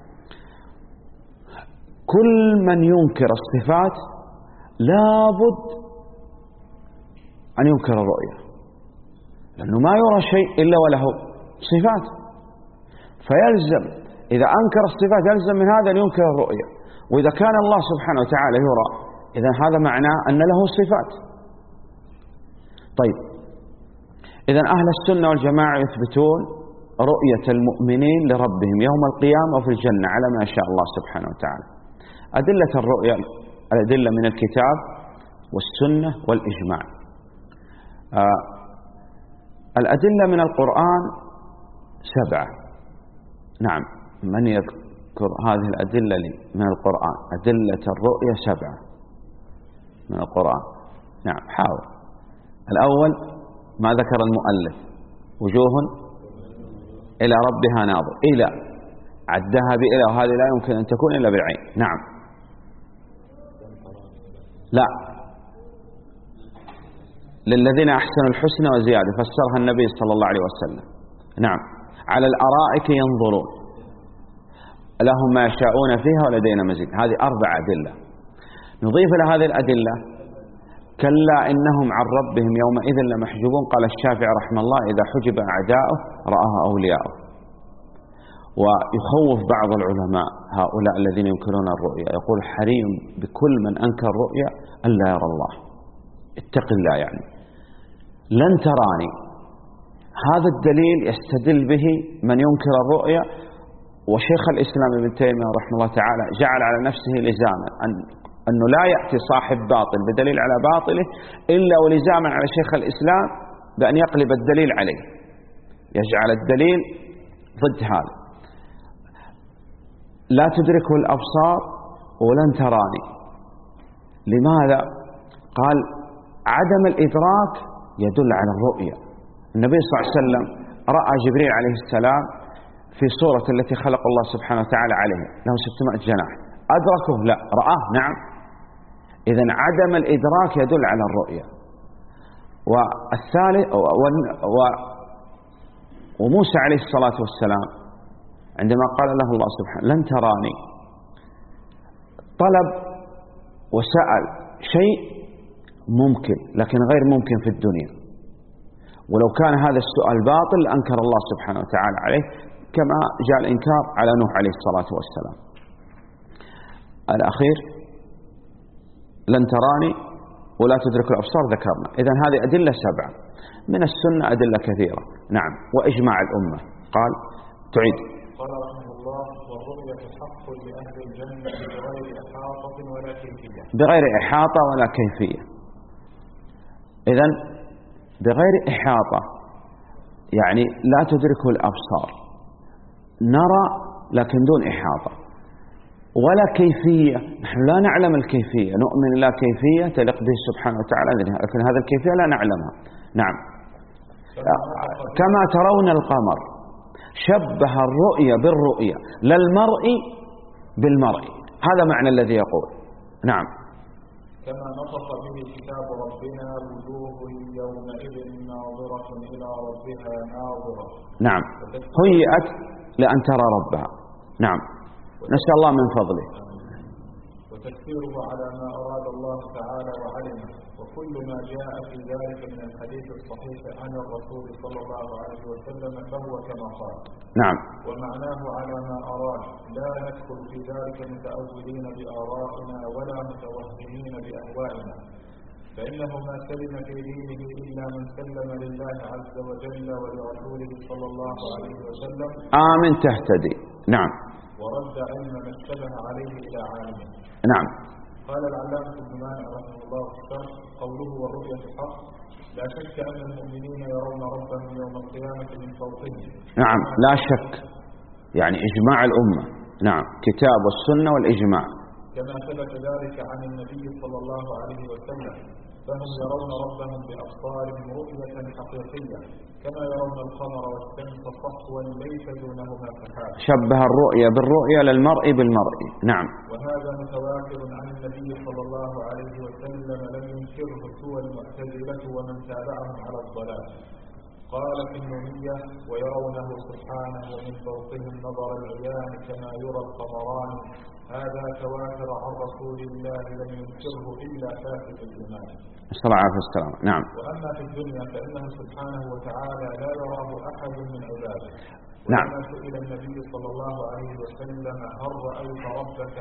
كل من ينكر الصفات لابد أن ينكر الرؤيا، لأنه ما يرى شيء إلا وله صفات، فيلزم إذا أنكر الصفات يلزم من هذا أن ينكر الرؤيا. وإذا كان الله سبحانه وتعالى يرى إذا هذا معناه أن له صفات. طيب، إذا أهل السنة والجماعة يثبتون رؤية المؤمنين لربهم يوم القيامة وفي الجنة على ما شاء الله سبحانه وتعالى. أدلة الرؤيا الأدلة من الكتاب والسنة والإجماع. الأدلة من القرآن 7. نعم، من يذكر هذه الأدلة لي من القرآن؟ أدلة الرؤيا 7 من القرآن. نعم، حاول. الأول ما ذكر المؤلف: وجوه إلى ربها ناظر. إلى عدها بإلى، وهذه لا يمكن أن تكون إلا بالعين. نعم. لا، للذين أحسنوا الحسنى وزيادة، فسرها النبي صلى الله عليه وسلم. نعم. على الأرائك ينظرون لهم ما يشاءون فيها ولدينا مزيد. هذه 4 أدلة. نضيف إلى هذه الأدلة: كلا إنهم عن ربهم يومئذ لمحجوبون. قال الشافعي رحمه الله: إذا حجب أعداؤه رآها أولياؤه. ويخوف بعض العلماء هؤلاء الذين ينكرون الرؤيا، يقول: حري بكل من أنكر الرؤيا أن لا يرى الله، اتق الله، يعني لن تراني. هذا الدليل يستدل به من ينكر الرؤيا. وشيخ الإسلام ابن تيمية رحمه الله تعالى جعل على نفسه لزاما أنه لا يأتي صاحب باطل بدليل على باطله إلا ولزاما على شيخ الإسلام بأن يقلب الدليل عليه، يجعل الدليل ضد هذا. لا تدركه الأبصار ولن تراني. لماذا؟ قال: عدم الإدراك يدل على الرؤية. النبي صلى الله عليه وسلم رأى جبريل عليه السلام في صورة التي خلق الله سبحانه وتعالى عليه، له 600 جناح. أدركه؟ لا. رآه؟ نعم. إذن عدم الإدراك يدل على الرؤية. والثالث وموسى عليه الصلاة والسلام عندما قال له الله سبحانه: لن تراني، طلب وسأل شيء ممكن لكن غير ممكن في الدنيا، ولو كان هذا السؤال باطل أنكر الله سبحانه وتعالى عليه، كما جاء الإنكار على نوح عليه الصلاة والسلام. الأخير: لن تراني ولا تدرك الأبصار، ذكرنا. إذن هذه أدلة 7. من السنة أدلة كثيرة. نعم. وإجماع الأمة. قال: تعيد. قال رحمه الله: والرؤية حق لأهل الجنة بغير إحاطة ولا كيفية. بغير إحاطة ولا كيفية. إذن بغير إحاطة يعني لا تدركه الأبصار، نرى لكن دون إحاطة. ولا كيفية، نحن لا نعلم الكيفية، نؤمن لا كيفية تليق به سبحانه وتعالى، لكن هذا الكيفية لا نعلمها. نعم. كما ترون القمر، شبه الرؤية بالرؤية، لا المرء بالمرء. هذا معنى الذي يقول. نعم. كما نطق به كتاب ربنا وجوه يومئذ ناظرة إلى ربها ناظرة. نعم، هيئت لأن ترى ربها. نعم، نسأل الله من فضله. وتكفيره على ما أراد الله تعالى وعلمه، وكل ما جاء في ذلك من الحديث الصحيح عن الرسول صلى الله عليه وسلم فهو كما قال. نعم. ومعناه على ما أراد، لا ندخل في ذلك متأولين بآرائنا ولا متوهمين بأهوائنا، فإنه ما سلم في دينه إلا من سلم لله عز وجل ولرسوله صلى الله عليه وسلم. آمن تهتدي. نعم. ورد علم ما اشتبه عليه إلى عالمه. نعم. قال العلامة ابن مانع رحمه الله في الشرح: قوله والرؤية حق، لا شك أن المؤمنين يرون ربهم يوم القيامة من فوقهم. نعم، لا شك، يعني إجماع الأمة. نعم، كتاب والسنة والإجماع. كما ثبت ذلك عن النبي صلى الله عليه وسلم، فهم يرون ربهم بأبصارهم رؤية حقيقية، كما يرون القمر والشمس صحوا ليس دونهما سحاب. شبه الرؤية بالرؤية للمرء بالمرء. نعم. وهذا متواتر عن النبي صلى الله عليه وسلم، لم ينكره سوى المعتزلة ومن تابعهم على الضلال. قال في النونية: ويرونه سبحانه ومن فوقهم نظر العيان كما يرى القمران. هذا تواتر عن رسول الله، لم ينكره إلا فاسد الإيمان. صلى الله عليه وسلم. نعم. وأما في الدنيا فإنه سبحانه وتعالى لا يراه أحد من عباده. نعم. ولما سئل النبي صلى الله عليه وسلم: هل رأيت ربك؟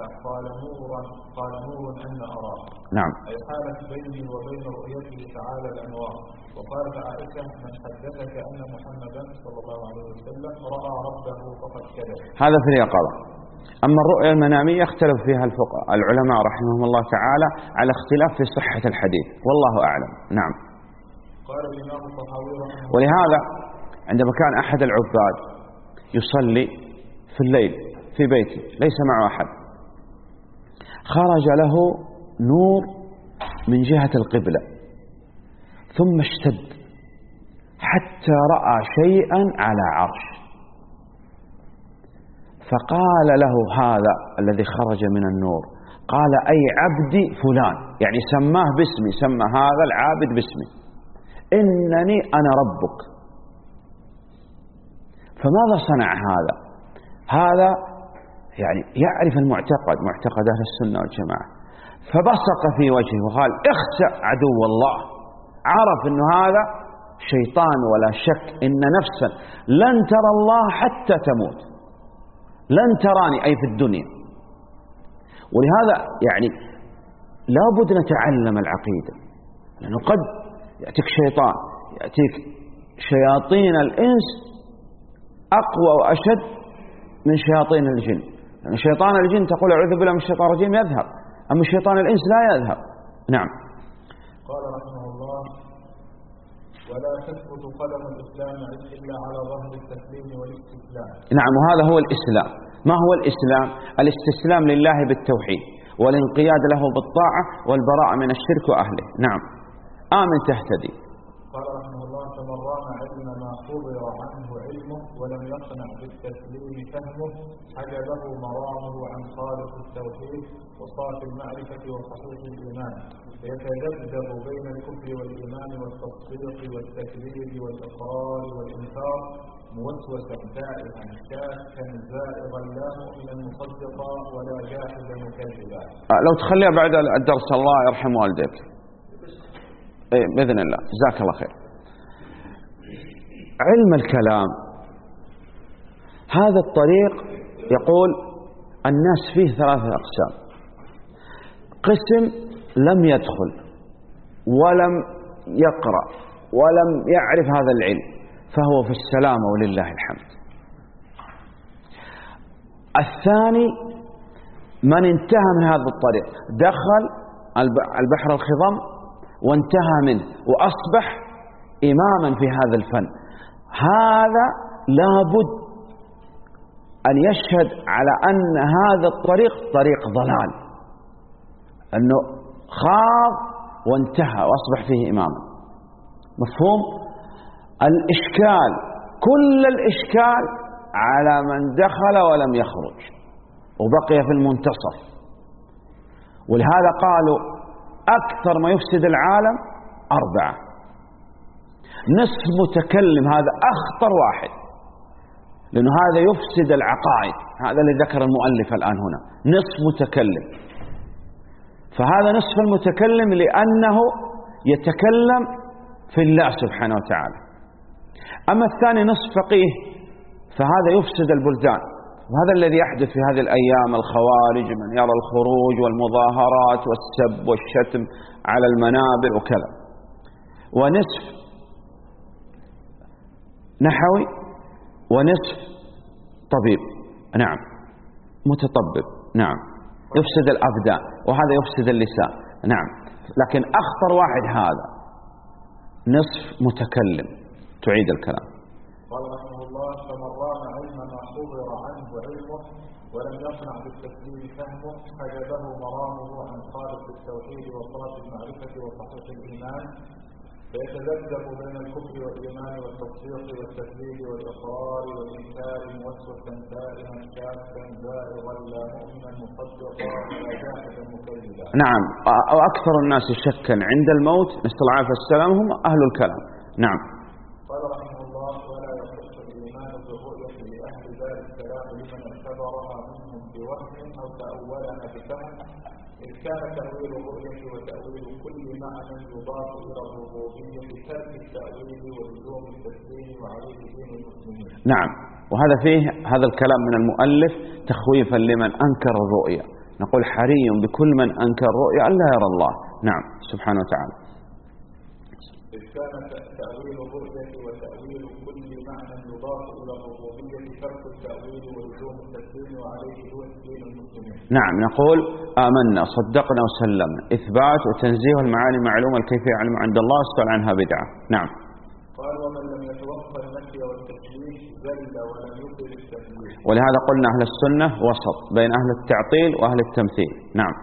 قال نور أن أراه. نعم. أي حالة بيني وبين رؤيته تعالى الأنوار. وقالت عائشة: من حدثك أن محمدا صلى الله عليه وسلم رأى ربه فقد كذب. هذا في اليقظة. أما الرؤيا المنامية اختلف فيها العلماء رحمهم الله تعالى على اختلاف في صحة الحديث، والله أعلم. نعم. قال الإمام الطحاوي رحمه الله: ولهذا عندما كان أحد العباد يصلي في الليل في بيته ليس معه أحد، خرج له نور من جهة القبلة ثم اشتد حتى رأى شيئا على عرش، فقال له هذا الذي خرج من النور، قال: أي عبدي فلان، يعني سماه باسمي، سمى هذا العابد باسمي، إنني أنا ربك. فماذا صنع هذا؟ هذا يعني يعرف المعتقد، معتقد أهل السنة والجماعة، فبصق في وجهه وقال: اخسأ عدو الله. عرف أن هذا شيطان، ولا شك إن نفسا لن ترى الله حتى تموت، لن تراني أي في الدنيا. ولهذا يعني لابد نتعلم العقيدة، لأنه قد يأتيك شيطان، يأتيك شياطين الإنس أقوى وأشد من شياطين الجن، لأن شيطان الجن تقول أعوذ بالله من الشيطان الرجيم يذهب، أما شيطان الإنس لا يذهب. نعم. قال رحمه الله: ولا تثبت قدم الإسلام إلا على ظهر التسليم والاستسلام. نعم، وهذا هو الإسلام. ما هو الإسلام؟ الاستسلام لله بالتوحيد، والانقياد له بالطاعة، والبراءة من الشرك وأهله. نعم. آمن تهتدي. قال رحمه الله: فمن رام علم ما حضر عنه علمه ولم يقنع بالتسليم فهمه، حجبه مرامه عن خالق التوحيد وصافي المعرفة وصحيح الإيمان، فيتذبذب بين الكفر والإيمان والتصديق والتكذيب والإقرار والإنكار، موسوسا تائها شاكا زائغا لا مؤمنا مصدقا ولا جاحدا مكذبا. لو تخليها بعد الدرس الله يرحم والديك. بإذن الله، جزاك الله خير. علم الكلام هذا الطريق يقول الناس فيه ثلاثة أقسام: قسم لم يدخل ولم يقرأ ولم يعرف هذا العلم، فهو في السلامة ولله الحمد. الثاني من انتهى من هذا الطريق، دخل البحر الخضم وانتهى منه وأصبح إماما في هذا الفن، هذا لابد أن يشهد على أن هذا الطريق طريق ضلال، أنه خاض وانتهى وأصبح فيه إماما. مفهوم؟ الإشكال، كل الإشكال على من دخل ولم يخرج وبقي في المنتصف. ولهذا قالوا أكثر ما يفسد العالم 4. نصف متكلم هذا أخطر واحد، لأنه هذا يفسد العقائد، هذا اللي ذكر المؤلف الآن هنا، نصف متكلم. فهذا نصف المتكلم لأنه يتكلم في الله سبحانه وتعالى. أما الثاني نصف فقيه فهذا يفسد البلدان، وهذا الذي يحدث في هذه الأيام، الخوارج من يرى الخروج والمظاهرات والسب والشتم على المنابر وكذا. ونصف نحوي ونصف طبيب، نعم متطبب، نعم يفسد الأبدان، وهذا يفسد اللسان، نعم. لكن أخطر واحد هذا نصف متكلم. تعيد الكلام. قال رحمه الله: فمن رام علم ما حضر عنه علمه ولم يقنع بالتسليم فهمه حجبه مرامه عن خالص التوحيد وصافي المعرفة وصحيح الإيمان، فيتذبذب بين الكفر والإيمان والتصديق والتكذيب والإقرار والإنكار موسوسا دائما شاكا زائغا لا مؤمنا مصدقا ولا جاحدا مكذبا. نعم، وأكثر الناس شكا عند الموت نسأل الله العافية والسلام هم أهل الكلام. نعم. قال رحمه الله: ولا يصح الإيمان بالرؤية لأهل دار السلام لمن اعتبرها منهم بوهم أو تأولها بفهم، إذ كان تأويل الرؤية وتأويل كل معنى يضاف إلى الربوبية بترك التأويل ولزوم التسليم وعليه دين المسلمين. نعم، وهذا فيه هذا الكلام من المؤلف تخويفا لمن أنكر الرؤية. نقول حري بكل من أنكر الرؤية ألا يرى الله، نعم سبحانه وتعالى. إذ كان تأويل الرؤية وتأويل كل معنى يضاف إلى الربوبية ترك التأويل ولزوم التسليم وعليه دين المسلمين. نعم، نقول آمنا صدقنا وسلمنا، إثبات وتنزيه المعاني معلومة، الكيفية علم عند الله، السؤال عنها بدعة. نعم. قال: ومن لم يتوفى النفي والتشبيه ذل ولم يقل التكليف. ولهذا قلنا أهل السنة وسط بين أهل التعطيل وأهل التمثيل. نعم.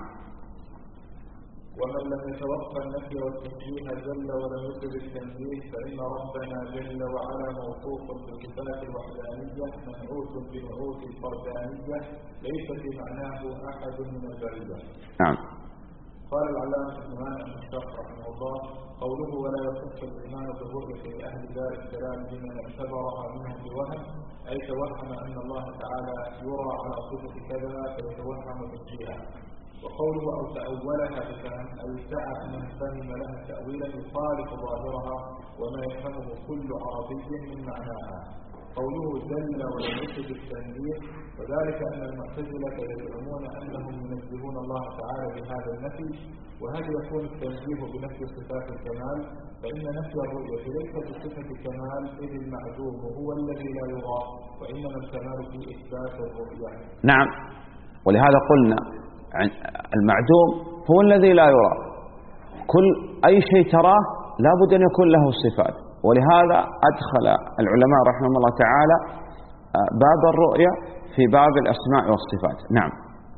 ومن لم يتوفى النفي والتشبيه ذل ولم يقل التنزيه، فإن ربنا جل وعلا موصوف بصفات الوحدانية منعوت بنعوت الفردانية ليس في معناه أحد من البرية. نعم. قال العلامة ابن مانع المشتق رحمه الله: قوله ولا يصح الإيمان بالرؤية لأهل دار السلام لمن اعتبرها منهم بوهم، أي توهم أن الله تعالى يرى على صفة كذا فيتوهم تشبيها. وقوله أو تأولها بفهم أي سعى من فهم لها تأويلا يخالف ظاهرها وما يفهمه كل عربي من معناها. قوله جل ولم يكن التنزيه، وذلك أن المعتزلة يزعمون أنهم ينزهون الله تعالى بهذا النفي، وهل يكون التنزيه بنفي صفات الكمال؟ فإن نفي الرؤية ليس بصفة كمال، إذ المعدوم هو الذي لا يرى، وإنما الكمال في إثبات الرؤية. نعم، ولهذا قلنا المعدوم هو الذي لا يرى، كل أي شيء تراه لا بد أن يكون له صفات، ولهذا أدخل العلماء رحمهم الله تعالى باب الرؤية في باب الأسماء والصفات. نعم.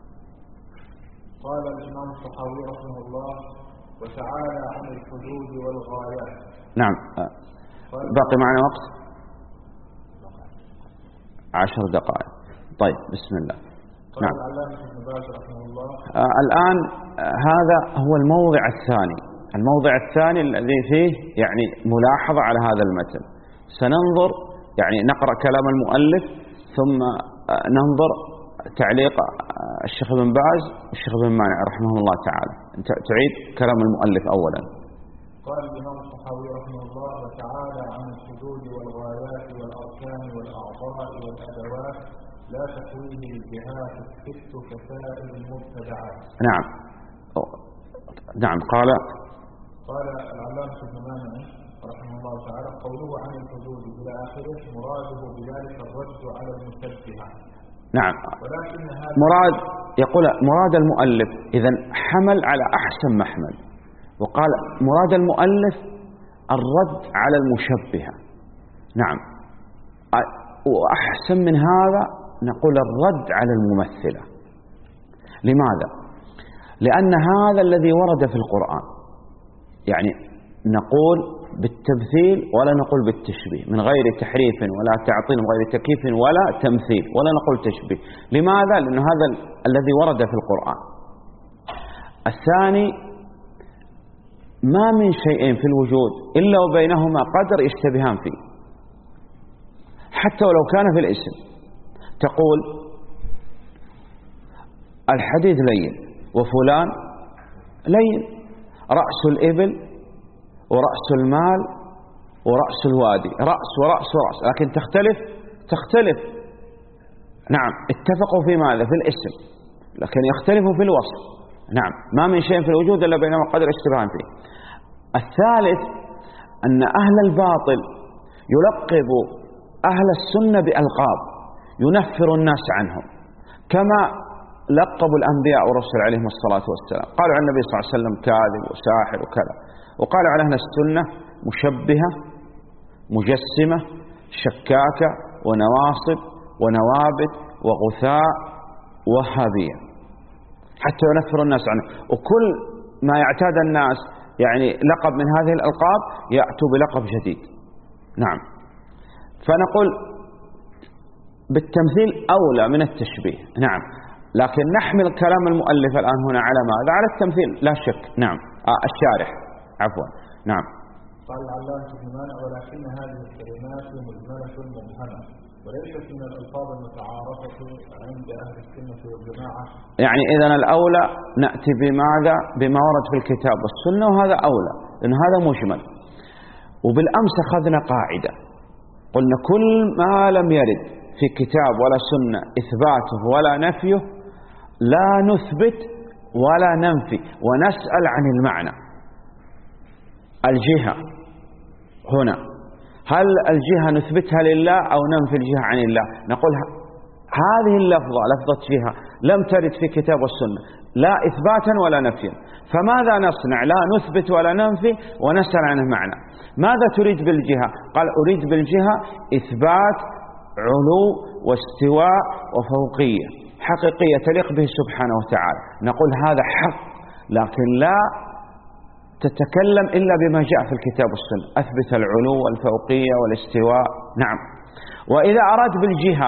قال الإمام الطحاوي رحمه الله: وتعالى عن الحدود والغايات. نعم. باقي معنا وقت 10 دقائق. طيب بسم الله. نعم. العلامة ابن باز رحمه الله: الآن هذا هو الموضع الثاني، الموضع الثاني الذي فيه يعني ملاحظة على هذا المتن. سننظر يعني نقرأ كلام المؤلف ثم ننظر تعليق الشيخ ابن باز والشيخ ابن مانع رحمه الله تعالى. تعيد كلام المؤلف أولا. قال الإمام الطحاوي رحمه الله: وتعالى عن الحدود والغايات والأركان والأعضاء والأدوات لا تحويه الجهات الست كسائر المبتدعات. نعم. نعم. قال العلامة ابن مانع رحمه الله تعالى: قوله عن الحدود إلى آخره مراده بذلك الرد على المشبهة. نعم. ولكن هذا مراد المؤلف إذا حمل على أحسن محمل، وقال مراد المؤلف الرد على المشبهة. نعم. وأحسن من هذا نقول الرد على الممثلة. لماذا؟ لأن هذا الذي ورد في القرآن، يعني نقول بالتمثيل ولا نقول بالتشبيه، من غير تحريف ولا تعطيل، من غير تكييف ولا تمثيل، ولا نقول تشبيه. لماذا؟ لأن هذا الذي ورد في القرآن. الثاني ما من شيئين في الوجود إلا وبينهما قدر يشتبهان فيه، حتى ولو كان في الاسم. تقول الحديد لين وفلان لين، رأس الإبل ورأس المال ورأس الوادي، رأس ورأس ورأس، لكن تختلف. نعم، اتفقوا في ماذا؟ في الاسم، لكن يختلفوا في الوصف. نعم، ما من شيء في الوجود إلا بينما قدر اشتباهان فيه. الثالث أن أهل الباطل يلقب أهل السنة بألقاب ينفر الناس عنهم، كما لقبوا الأنبياء والرسل عليهم الصلاة والسلام. قالوا عن النبي صلى الله عليه وسلم كاذب وساحر وكذا، وقالوا على أهل السنة مشبهة مجسمة شكاكة ونواصب ونوابت وغثاء وهابية، حتى ينفر الناس عنه. وكل ما يعتاد الناس يعني لقب من هذه الألقاب يأتوا بلقب جديد. نعم، فنقول بالتمثيل أولى من التشبيه. نعم، لكن نحمل كلام المؤلف الآن هنا على ماذا؟ على التمثيل لا شك. نعم، الشارح عفوا. نعم، قال العلامة ابن مانع: ولكن هذه الكلمات مجملة مبهمة وليست من الألفاظ المتعارفة عند أهل السنة والجماعة. يعني إذن الأولى نأتي بماذا؟ بما ورد في الكتاب والسنة، وهذا أولى لأن هذا مجمل. وبالأمس أخذنا قاعدة قلنا كل ما لم يرد في كتاب ولا سنة إثباته ولا نفيه لا نثبت ولا ننفي ونسأل عن المعنى. الجهة هنا، هل الجهة نثبتها لله أو ننفي الجهة عن الله؟ نقول هذه اللفظة لفظة جهة لم ترد في كتاب والسنة لا إثباتا ولا نفيا، فماذا نصنع؟ لا نثبت ولا ننفي ونسأل عن المعنى. ماذا تريد بالجهة؟ قال أريد بالجهة إثبات علو واستواء وفوقية حقيقية تليق به سبحانه وتعالى. نقول هذا حق، لكن لا تتكلم إلا بما جاء في الكتاب والسنة، أثبت العلو والفوقية والاستواء. نعم، وإذا أراد بالجهة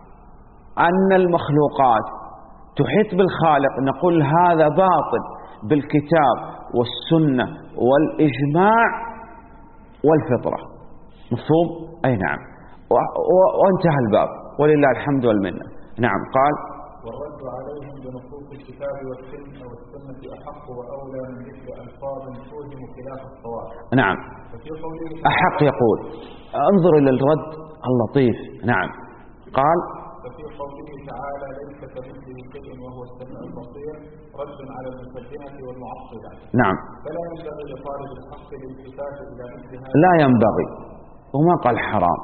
أن المخلوقات تحيط بالخالق نقول هذا باطل بالكتاب والسنة والإجماع والفطرة. مفهوم؟ أي نعم، وانتهى الباب ولله الحمد والمنة. نعم، قال: والرد عليهم بنصوص الكتاب والسنة أحق وأولى من ذكر ألفاظ توهم خلاف الصواب. نعم، أحق. يقول انظر إلى الرد اللطيف. نعم، قال: ففي قوله تعالى: ليس كمثله شيء وهو السميع البصير، رد على المشبهة والمعطلة. نعم، فلا ينبغي لطالب الحق الالتفات إلى مثل هذا. لا ينبغي، وما قال حرام،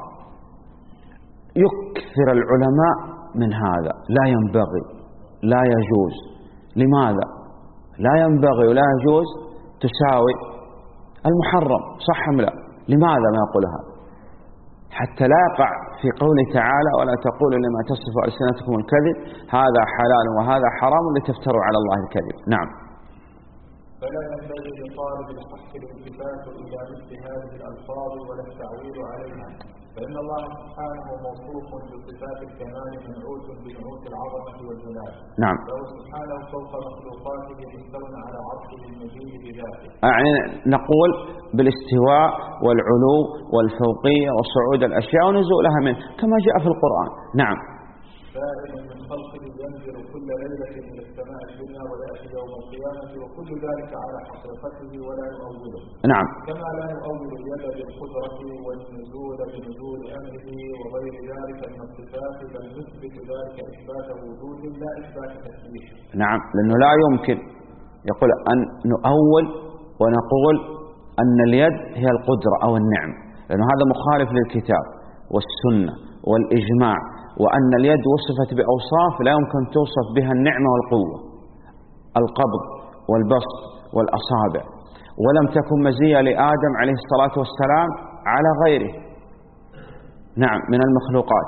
يكثر العلماء من هذا. لا ينبغي، لا يجوز. لماذا؟ لا ينبغي ولا يجوز تساوي المحرم، صح أم لا؟ لماذا ما يقول هذا؟ حتى لا يقع في قوله تعالى: ولا تقولوا لما تصف ألسنتكم الكذب هذا حلال وهذا حرام لتفتروا على الله الكذب. نعم، فلا ينبغي لطالب الحق الالتفات إلى مثل هذه الألفاظ ولا التعويل عليها، فإن الله سبحانه موصوف بصفات الكمال منعوت بنعوت العظمة والجلال. نعم، فهو سبحانه فوق مخلوقاته مستوٍ على عرشه المجيد بذاته. يعني نقول بالاستواء والعلو والفوقية وصعود الأشياء ونزولها منه كما جاء في القرآن. نعم، سائل من خلقه ينزل كل ليلة إلى السماء الدنيا ويأتي يوم القيامة وكل ذلك على حقيقته ولا يؤوله. نعم، كما لا يؤول اليد بالقدرة والنزول بنزول أمره وغير ذلك من الصفات، بل نثبت ذلك إثبات وجود لا إثبات تشبيه. نعم، لأنه لا يمكن يقول أن نؤول ونقول أن اليد هي القدرة أو النعم، لأنه هذا مخالف للكتاب والسنة والإجماع، وأن اليد وصفت بأوصاف لا يمكن توصف بها النعمة والقوة، القبض والبسط والأصابع، ولم تكن مزية لآدم عليه الصلاة والسلام على غيره. نعم، من المخلوقات.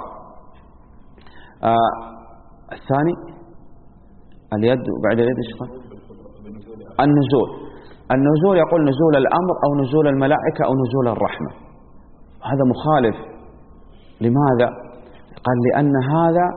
الثاني اليد، وبعد اليد ايش قال؟ النزول يقول نزول الأمر أو نزول الملائكة أو نزول الرحمة، هذا مخالف. لماذا؟ قال لأن هذا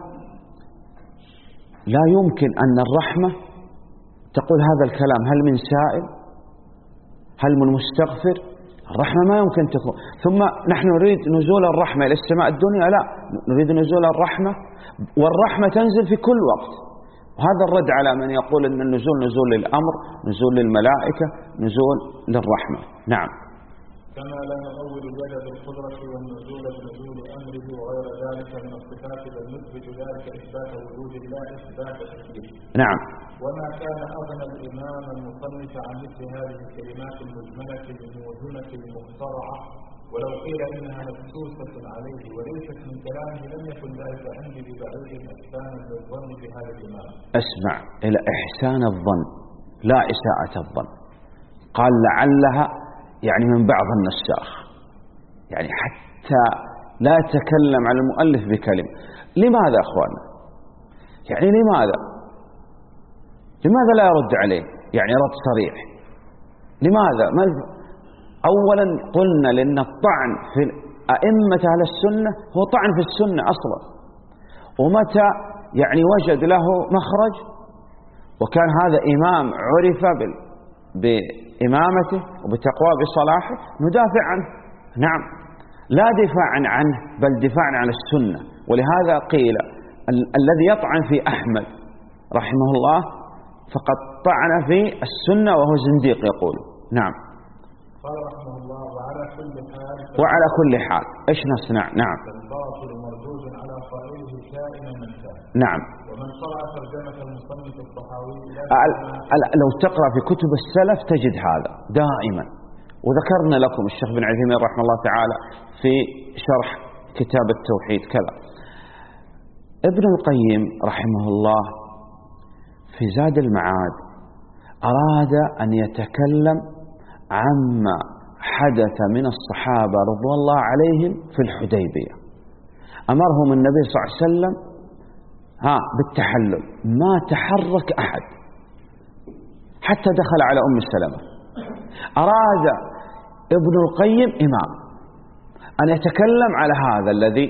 لا يمكن أن الرحمة تقول هذا الكلام، هل من سائل؟ هل من مستغفر؟ الرحمة ما يمكن تكون. ثم نحن نريد نزول الرحمة إلى السماء الدنيا؟ لا، نريد نزول الرحمة، والرحمة تنزل في كل وقت. وهذا الرد على من يقول أن النزول نزول للأمر، نزول للملائكة، نزول للرحمة. نعم. كما لا نؤول اليد بالقدرة والنزول بنزول أمره وغير ذلك من الصفات، بل نثبت ذلك إثبات وجود الله إثبات تكليف. نعم. وما كان أغنى الإمام المصنف عن مثل هذه الكلمات المجملة الموهمة المخترعة، ولو قيل إنها مدسوسة عليه وليست من كلامه لم يكن ذلك عندي ببعيد إحسانا للظن بهذا الإمام. اسمع إلى إحسان الظن لا إساءة الظن. قال لعلها يعني من بعض النساخ، يعني حتى لا يتكلم عن المؤلف بكلمة. لماذا أخوانا؟ يعني لماذا لا يرد عليه؟ يعني رد صريح. لماذا؟ أولا قلنا لأن الطعن في أئمة أهل السنة هو طعن في السنة أصلا، ومتى يعني وجد له مخرج وكان هذا إمام عرف بإمامته وبتقوى بصلاحه ندافع عنه. نعم، لا دفاعا عنه بل دفاعا عن السنة. ولهذا قيل الذي يطعن في أحمد رحمه الله فقد طعن في السنة وهو زنديق يقول. نعم. قال رحمه الله وعلى كل حال ايش نصنع؟ نعم. الباطل مردود على قائله كائنا من كان. نعم. ومن قرأ ترجمة المصنف الطحاوي لو تقرأ في كتب السلف تجد هذا دائما، وذكرنا لكم الشيخ بن عثيمين رحمه الله تعالى في شرح كتاب التوحيد كذا. ابن القيم رحمه الله في زاد المعاد أراد أن يتكلم عما حدث من الصحابة رضوان الله عليهم في الحديبية. أمرهم النبي صلى الله عليه وسلم بالتحلل، ما تحرك أحد حتى دخل على أم سلمة. أراد ابن القيم إمام أن يتكلم على هذا الذي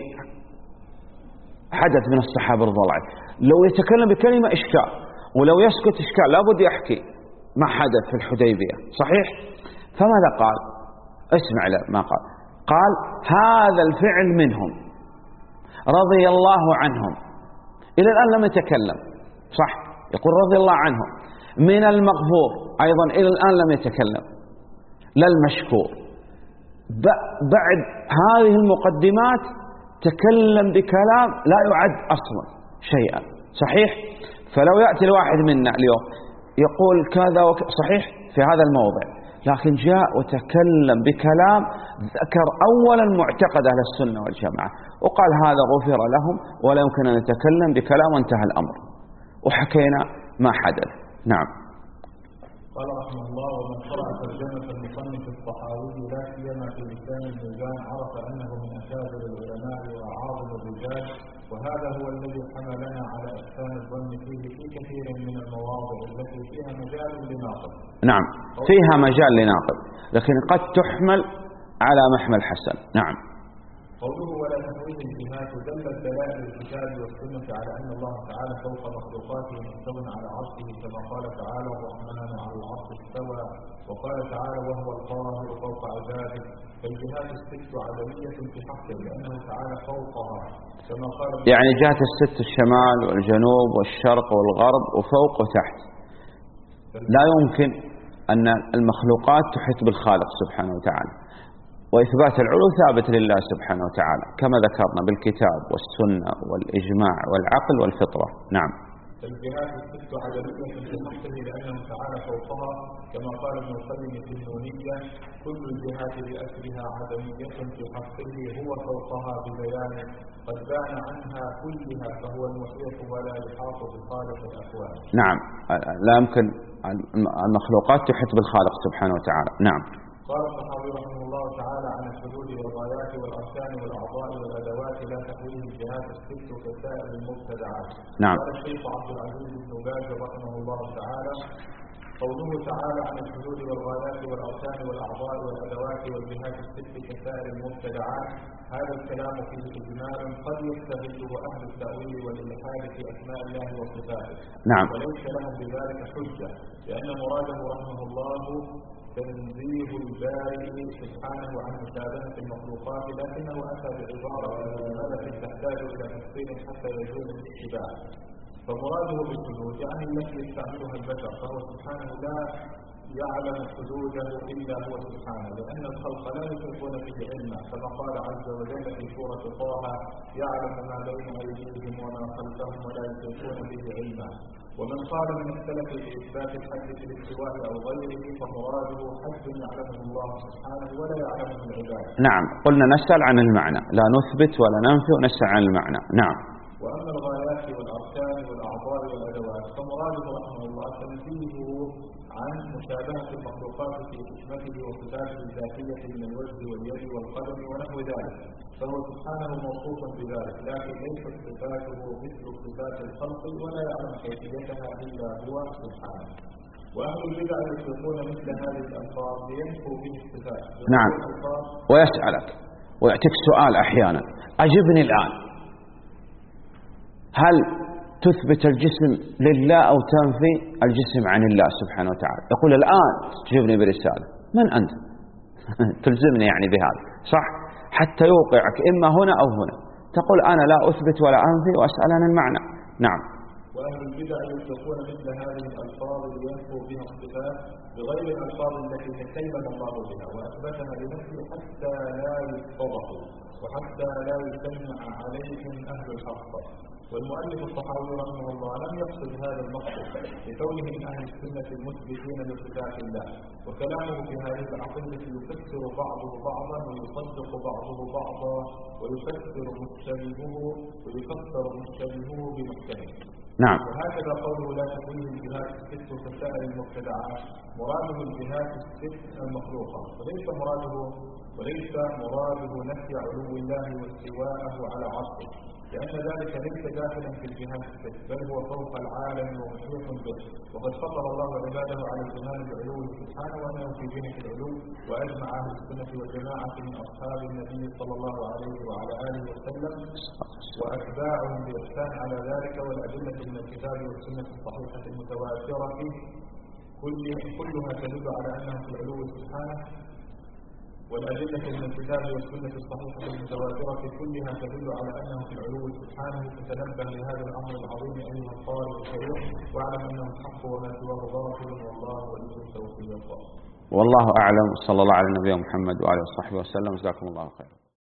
حدث من الصحابة رضوان الله عليهم. لو يتكلم بكلمة إشكال، ولو يسكت إشكال، لابد يحكي ما حدث في الحديبية. صحيح؟ فماذا قال؟ اسمع ما قال هذا الفعل منهم رضي الله عنهم. إلى الآن لم يتكلم، صح؟ يقول رضي الله عنهم. من المغفور أيضا إلى الآن لم يتكلم، لا المشكور. بعد هذه المقدمات تكلم بكلام لا يعد أصلا شيئا. صحيح؟ فلو يأتي الواحد منا اليوم يقول كذا صحيح في هذا الموضع، لكن جاء وتكلم بكلام ذكر أولا معتقد أهل السنة والجماعة وقال هذا غفر لهم ولا يمكن أن نتكلم بكلام وانتهى الأمر، وحكينا ما حدث. نعم. قال رحمه الله ومن قرأ ترجمة المصنف الطحاوي لا سيما في لسان الميزان عرف أنه من أكابر العلماء وأعاظم الرجال، وهذا هو الذي حملنا على إحسان الظن فيه في كثير من المواضع التي فيها مجال لناقض. نعم، فيها مجال لناقض، لكن قد تحمل على محمل حسن. نعم. قوله ولا تحويل الجهات دلت دلائل الكتاب والسنة على أن الله تعالى فوق مخلوقاته مستوى على عرشه، كما قال تعالى الرحمن على العرش استوى، وقال تعالى وهو القاهر فوق عباده. فالجهات الست عدمية في حقه لأنه تعالى فوقها، كما قال يعني جهات الست الشمال والجنوب والشرق والغرب وفوق وتحت. لا يمكن أن المخلوقات تحيط بالخالق سبحانه وتعالى، وإثبات العلو ثابت لله سبحانه وتعالى كما ذكرنا بالكتاب والسنة والإجماع والعقل والفطرة. نعم. الجهات الست عدمية في حقه لأنه تعالى فوقها، كما قال ابن القيم في النونية كل الجهات بأسرها عدمية في حقه هو فوقها ببيانه قد بان عنها كلها فهو المحيط ولا يحاط بخالق الأكوان. نعم، لا يمكن المخلوقات تحيط بالخالق سبحانه وتعالى. نعم. قال الطحاوي رحمه الله تعالى عن الحدود والغايات والأركان والأعضاء والأدوات لا تحويه الجهات الست كسائر المبتدعات. نعم. قال الشيخ عبد العزيز بن باز رحمه الله تعالى قوله تعالى عن الحدود والغايات والأركان والأعضاء والأدوات والجهات الست كسائر المبتدعات، هذا الكلام فيه إجمال قد يستغله أهل التأويل والإلحاد في أسماء الله وصفاته. نعم. وليس لهم بذلك حجة، لأن مراده رحمه الله تنزيه البارئ سبحانه عن مشابهة المخلوقات، لكنه أتى بعبارة التي تحتاج إلى تفصيل حتى يجوز الاتباع. فمراده بالحدود يعني التي يستعملها البشر، فهو سبحانه لا يعلم حدوده إلا هو سبحانه، لأن الخلق لا يحيطون به علما، كما قال عز وجل في سورة طه: يعلم ما بين أيديهم وما خلفهم ولا يحيطون به علما. ومن قال من السلف بإثبات الحد في الاستواء أو غيره فمراده حد يعلمه الله سبحانه ولا يعلمه العباد. نعم، قلنا نسأل عن المعنى، لا نثبت ولا ننفي، ونسأل عن المعنى. نعم. وأما الغايات والأركان والأعضاء والأدوات فمراده رحمه الله تنزيهه عن مشابهة المخلوقات في حكمته وصفاته الذاتية من الوجه واليد والقدم ونحو ذلك، فهو سبحانه موصوف بذلك، لكن ليست صفاته مثل صفات الخلق ولا يعلم كيفيتها إلا هو سبحانه. وأهل البدع يطلقون مثل هذه الألفاظ لينفوا به الصفات. نعم، ويسألك ويأتيك سؤال أحيانا: أجبني الآن، هل تثبت الجسم لله أو تنفي الجسم عن الله سبحانه وتعالى؟ يقول الآن تجيبني برسالة، من أنت؟ تلزمني يعني بهذا، صح؟ حتى يوقعك إما هنا أو هنا، تقول أنا لا أثبت ولا أنفي وأسأل عن المعنى. نعم. وأهل البدع يطلقون مثل هذه الألفاظ لينفوا بها الصفات بغير الألفاظ التي تكلم الله بها وأثبتها لنفسه حتى لا يتضحوا وحتى لا يسمع عليهم أهل الحق. والمؤلف الطحاوي رحمه الله لم يقصد هذا المقصد لكونه من أهل السنة المثبتين لصفات الله، وكلامه في هذه العقيدة يفسر بعضه بعضا ويصدق بعضه بعضا ويفسر مشتبهه بمحكمه. نعم. وهكذا قوله لا تكون الجهات الست كسائر المبتدعات، مراده الجهات الست المخلوقة، وليس مراده نفي علو الله واستواءه على عرشه، لأن ذلك ليس داخلا في الجهات الست، بل هو فوق العالم ومحيط به. وقد فطر الله عباده على الإيمان بعلوه سبحانه وأنه في جهة العلو، وأجمع أهل السنة والجماعة من أصحاب النبي صلى الله عليه وعلى آله وسلم وأتباعهم بإحسان على ذلك، والأدلة من الكتاب والسنة الصحيحة المتواترة كلها تدل على أنه في العلو سبحانه، والأدلة من الكتاب والسنة الصحيحة المتواترة كلها تدل على أنه في العلو سبحانه. فتنبه لهذا الأمر العظيم أيها القارئ الكريم، واعلم أنه الحق وما سواه باطل، والله ولي التوفيق. والله أعلم. صلى الله على نبينا محمد وآله وصحبه وسلم. جزاكم الله خيرا.